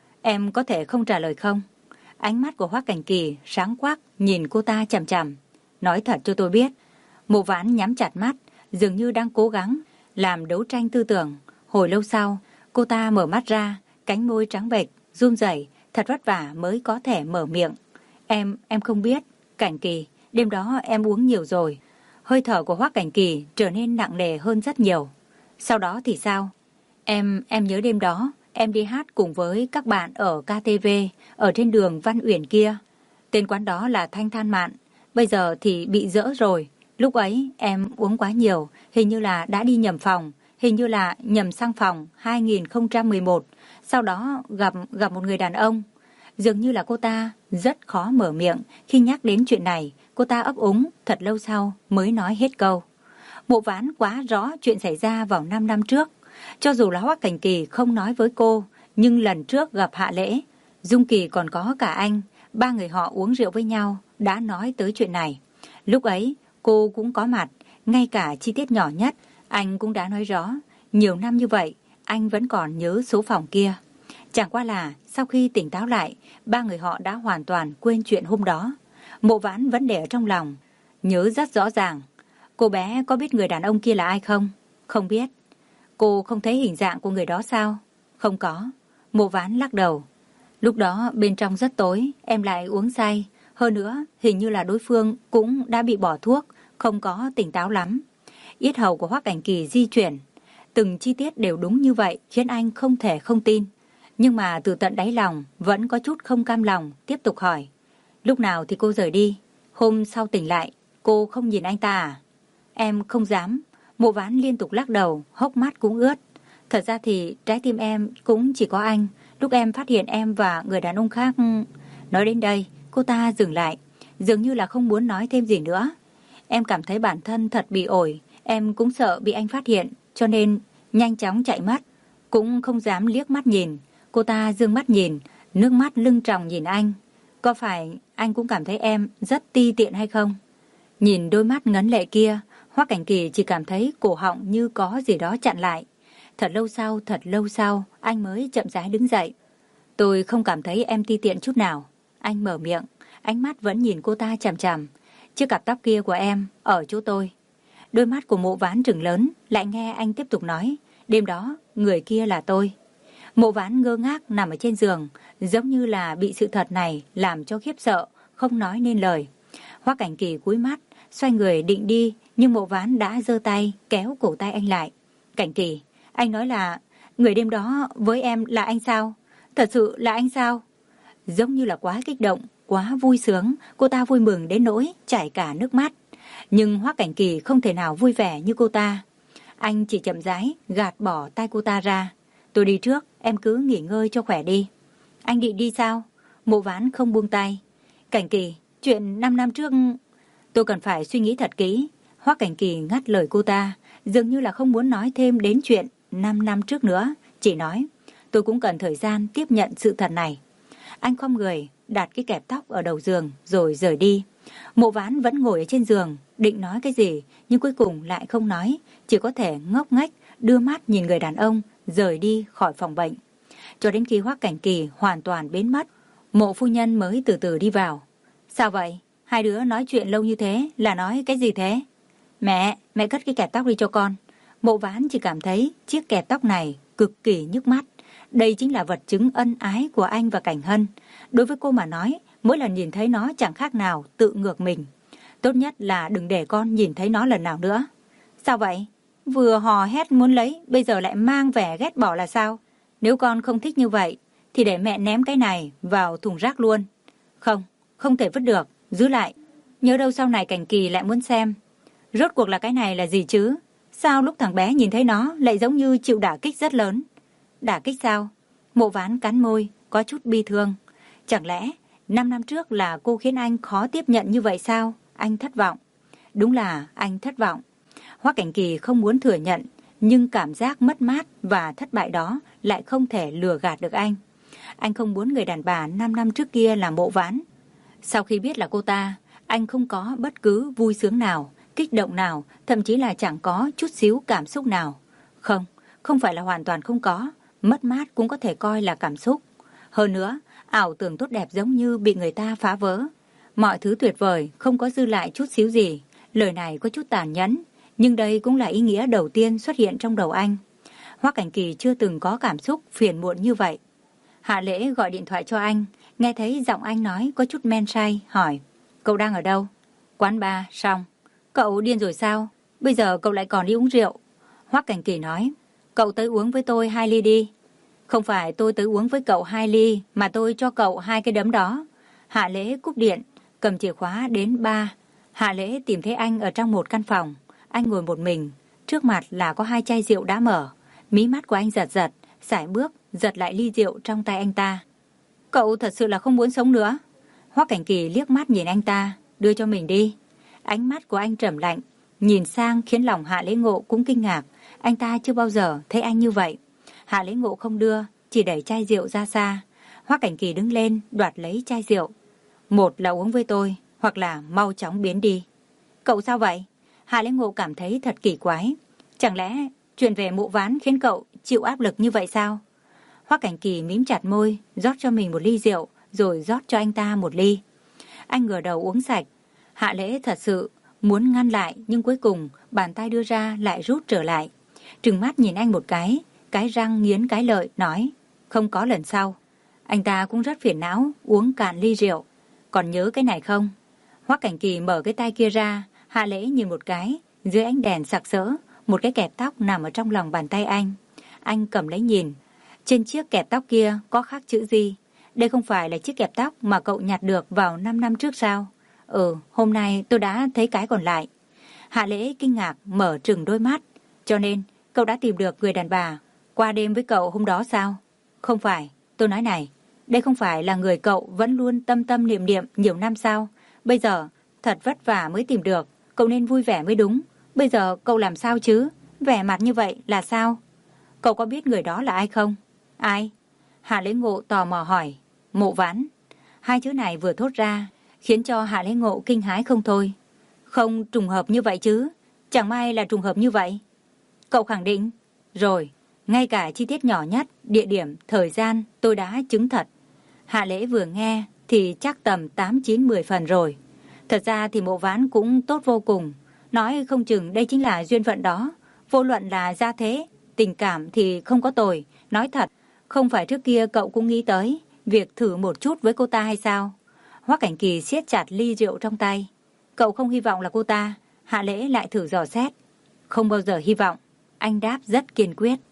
Em có thể không trả lời không? Ánh mắt của Hoắc Cảnh Kỳ sáng quắc nhìn cô ta chằm chằm. Nói thật cho tôi biết. Mộ Vãn nhắm chặt mắt, dường như đang cố gắng làm đấu tranh tư tưởng. Hồi lâu sau, cô ta mở mắt ra, cánh môi trắng bệch, run rẩy, thật vất vả mới có thể mở miệng. Em, em không biết. Cảnh Kỳ, đêm đó em uống nhiều rồi. Hơi thở của Hoắc Cảnh Kỳ trở nên nặng nề hơn rất nhiều. Sau đó thì sao? Em, em nhớ đêm đó, em đi hát cùng với các bạn ở ca tê vê, ở trên đường Văn Uyển kia. Tên quán đó là Thanh Than Mạn, bây giờ thì bị dỡ rồi. Lúc ấy em uống quá nhiều, hình như là đã đi nhầm phòng, hình như là nhầm sang phòng hai nghìn không trăm mười một. Sau đó gặp gặp một người đàn ông. Dường như là cô ta rất khó mở miệng, khi nhắc đến chuyện này, cô ta ấp úng, thật lâu sau mới nói hết câu. Mộ Vãn quá rõ chuyện xảy ra vào năm năm trước. Cho dù là Hoắc Cảnh Kỳ không nói với cô, nhưng lần trước gặp Hạ Lễ, Dung Kỳ còn có cả anh, ba người họ uống rượu với nhau, đã nói tới chuyện này. Lúc ấy, cô cũng có mặt, ngay cả chi tiết nhỏ nhất, anh cũng đã nói rõ. Nhiều năm như vậy, anh vẫn còn nhớ số phòng kia. Chẳng qua là, sau khi tỉnh táo lại, ba người họ đã hoàn toàn quên chuyện hôm đó. Mộ Vãn vẫn để ở trong lòng, nhớ rất rõ ràng. Cô bé có biết người đàn ông kia là ai không? Không biết. Cô không thấy hình dạng của người đó sao? Không có. Mộ Vãn lắc đầu. Lúc đó bên trong rất tối, em lại uống say. Hơn nữa, hình như là đối phương cũng đã bị bỏ thuốc, không có tỉnh táo lắm. Yết hầu của Hoắc Cảnh Kỳ di chuyển. Từng chi tiết đều đúng như vậy khiến anh không thể không tin. Nhưng mà từ tận đáy lòng vẫn có chút không cam lòng, tiếp tục hỏi. Lúc nào thì cô rời đi? Hôm sau tỉnh lại, cô không nhìn anh ta à? Em không dám. Mộ Vãn liên tục lắc đầu, hốc mắt cũng ướt. Thật ra thì trái tim em cũng chỉ có anh. Lúc em phát hiện em và người đàn ông khác... Nói đến đây, cô ta dừng lại, dường như là không muốn nói thêm gì nữa. Em cảm thấy bản thân thật bị ổi, em cũng sợ bị anh phát hiện, cho nên nhanh chóng chạy mất. Cũng không dám liếc mắt nhìn. Cô ta dương mắt nhìn, nước mắt lưng tròng nhìn anh. Có phải anh cũng cảm thấy em rất ti tiện hay không? Nhìn đôi mắt ngấn lệ kia, Hoắc Cảnh Kỳ chỉ cảm thấy cổ họng như có gì đó chặn lại. Thật lâu sau, thật lâu sau, anh mới chậm rãi đứng dậy. Tôi không cảm thấy em ti tiện chút nào. Anh mở miệng, ánh mắt vẫn nhìn cô ta chằm chằm. Chiếc cặp tóc kia của em ở chỗ tôi. Đôi mắt của Mộ Ván trừng lớn, lại nghe anh tiếp tục nói, đêm đó, người kia là tôi. Mộ Ván ngơ ngác nằm ở trên giường, giống như là bị sự thật này làm cho khiếp sợ, không nói nên lời. Hoắc Cảnh Kỳ cúi mắt, xoay người định đi, nhưng Mộ Ván đã giơ tay kéo cổ tay anh lại. Cảnh Kỳ, anh nói là người đêm đó với em là anh sao? Thật sự là anh sao? Giống như là quá kích động, quá vui sướng, cô ta vui mừng đến nỗi chảy cả nước mắt. Nhưng Hoắc Cảnh Kỳ không thể nào vui vẻ như cô ta. Anh chỉ chậm rãi gạt bỏ tay cô ta ra. Tôi đi trước, em cứ nghỉ ngơi cho khỏe đi. Anh định đi sao? Mộ Ván không buông tay. Cảnh Kỳ, chuyện năm năm trước... Tôi cần phải suy nghĩ thật kỹ. Hoắc Cảnh Kỳ ngắt lời cô ta, dường như là không muốn nói thêm đến chuyện năm năm trước nữa. Chỉ nói, tôi cũng cần thời gian tiếp nhận sự thật này. Anh khom người, đặt cái kẹp tóc ở đầu giường rồi rời đi. Mộ Ván vẫn ngồi ở trên giường, định nói cái gì, nhưng cuối cùng lại không nói, chỉ có thể ngốc nghếch đưa mắt nhìn người đàn ông rời đi khỏi phòng bệnh. Cho đến khi Hoắc Cảnh Kỳ hoàn toàn biến mất, Mộ phu nhân mới từ từ đi vào. Sao vậy? Hai đứa nói chuyện lâu như thế là nói cái gì thế? Mẹ, mẹ cất cái kẹp tóc đi cho con. Mộ Ván chỉ cảm thấy chiếc kẹp tóc này cực kỳ nhức mắt. Đây chính là vật chứng ân ái của anh và Cảnh Hân. Đối với cô mà nói, mỗi lần nhìn thấy nó chẳng khác nào tự ngược mình. Tốt nhất là đừng để con nhìn thấy nó lần nào nữa. Sao vậy? Vừa hò hét muốn lấy, bây giờ lại mang vẻ ghét bỏ là sao? Nếu con không thích như vậy, thì để mẹ ném cái này vào thùng rác luôn. Không, không thể vứt được, giữ lại. Nhớ đâu sau này Cảnh Kỳ lại muốn xem. Rốt cuộc là cái này là gì chứ? Sao lúc thằng bé nhìn thấy nó lại giống như chịu đả kích rất lớn? Đả kích sao? Mộ Ván cắn môi, có chút bi thương. Chẳng lẽ năm năm trước là cô khiến anh khó tiếp nhận như vậy sao? Anh thất vọng. Đúng là anh thất vọng. Hoắc Cảnh Kỳ không muốn thừa nhận, nhưng cảm giác mất mát và thất bại đó lại không thể lừa gạt được anh. Anh không muốn người đàn bà năm năm trước kia là Mộ Ván. Sau khi biết là cô ta, anh không có bất cứ vui sướng nào, kích động nào, thậm chí là chẳng có chút xíu cảm xúc nào. Không, không phải là hoàn toàn không có, mất mát cũng có thể coi là cảm xúc. Hơn nữa, ảo tưởng tốt đẹp giống như bị người ta phá vỡ. Mọi thứ tuyệt vời, không có dư lại chút xíu gì. Lời này có chút tàn nhẫn, nhưng đây cũng là ý nghĩa đầu tiên xuất hiện trong đầu anh. Hoắc Cảnh Kỳ chưa từng có cảm xúc phiền muộn như vậy. Hạ Lễ gọi điện thoại cho anh, nghe thấy giọng anh nói có chút men say, hỏi, cậu đang ở đâu? Quán bar, xong. Cậu điên rồi sao? Bây giờ cậu lại còn đi uống rượu. Hoắc Cảnh Kỳ nói, cậu tới uống với tôi hai ly đi. Không phải tôi tới uống với cậu hai ly, mà tôi cho cậu hai cái đấm đó. Hạ Lễ cúp điện, cầm chìa khóa đến bar. Hạ Lễ tìm thấy anh ở trong một căn phòng. Anh ngồi một mình, trước mặt là có hai chai rượu đã mở. Mí mắt của anh giật giật, sải bước, giật lại ly rượu trong tay anh ta. Cậu thật sự là không muốn sống nữa. Hoắc Cảnh Kỳ liếc mắt nhìn anh ta, đưa cho mình đi. Ánh mắt của anh trầm lạnh, nhìn sang khiến lòng Hạ Lễ Ngộ cũng kinh ngạc. Anh ta chưa bao giờ thấy anh như vậy. Hạ Lễ Ngộ không đưa, chỉ đẩy chai rượu ra xa. Hoắc Cảnh Kỳ đứng lên, đoạt lấy chai rượu. Một là uống với tôi, hoặc là mau chóng biến đi. Cậu sao vậy? Hạ Lễ Ngộ cảm thấy thật kỳ quái. Chẳng lẽ chuyện về Mộ Ván khiến cậu chịu áp lực như vậy sao? Hoắc Cảnh Kỳ mím chặt môi, rót cho mình một ly rượu, rồi rót cho anh ta một ly. Anh ngửa đầu uống sạch. Hạ Lễ thật sự muốn ngăn lại, nhưng cuối cùng bàn tay đưa ra lại rút trở lại. Trừng mắt nhìn anh một cái, cái răng nghiến cái lợi, nói, không có lần sau. Anh ta cũng rất phiền não, uống cạn ly rượu. Còn nhớ cái này không? Hoắc Cảnh Kỳ mở cái tay kia ra, Hạ Lễ nhìn một cái, dưới ánh đèn sặc sỡ, một cái kẹp tóc nằm ở trong lòng bàn tay anh. Anh cầm lấy nhìn. Trên chiếc kẹp tóc kia có khắc chữ gì? Đây không phải là chiếc kẹp tóc mà cậu nhặt được vào năm năm trước sao? Ừ, hôm nay tôi đã thấy cái còn lại. Hạ Lễ kinh ngạc mở trừng đôi mắt. Cho nên, cậu đã tìm được người đàn bà qua đêm với cậu hôm đó sao? Không phải, tôi nói này, đây không phải là người cậu vẫn luôn tâm tâm niệm niệm nhiều năm sao? Bây giờ, thật vất vả mới tìm được, cậu nên vui vẻ mới đúng. Bây giờ cậu làm sao chứ? Vẻ mặt như vậy là sao? Cậu có biết người đó là ai không? Ai? Hạ Lễ Ngộ tò mò hỏi. Mộ Ván. Hai chữ này vừa thốt ra, khiến cho Hạ Lễ Ngộ kinh hãi không thôi. Không trùng hợp như vậy chứ? Chẳng may là trùng hợp như vậy. Cậu khẳng định. Rồi, ngay cả chi tiết nhỏ nhất, địa điểm, thời gian tôi đã chứng thật. Hạ Lễ vừa nghe thì chắc tầm tám chín mười phần rồi. Thật ra thì Mộ Ván cũng tốt vô cùng. Nói không chừng đây chính là duyên phận đó. Vô luận là gia thế, tình cảm thì không có tồi. Nói thật, không phải trước kia cậu cũng nghĩ tới việc thử một chút với cô ta hay sao? Hoắc Cảnh Kỳ siết chặt ly rượu trong tay. Cậu không hy vọng là cô ta. Hạ Lễ lại thử dò xét. Không bao giờ hy vọng. Anh đáp rất kiên quyết.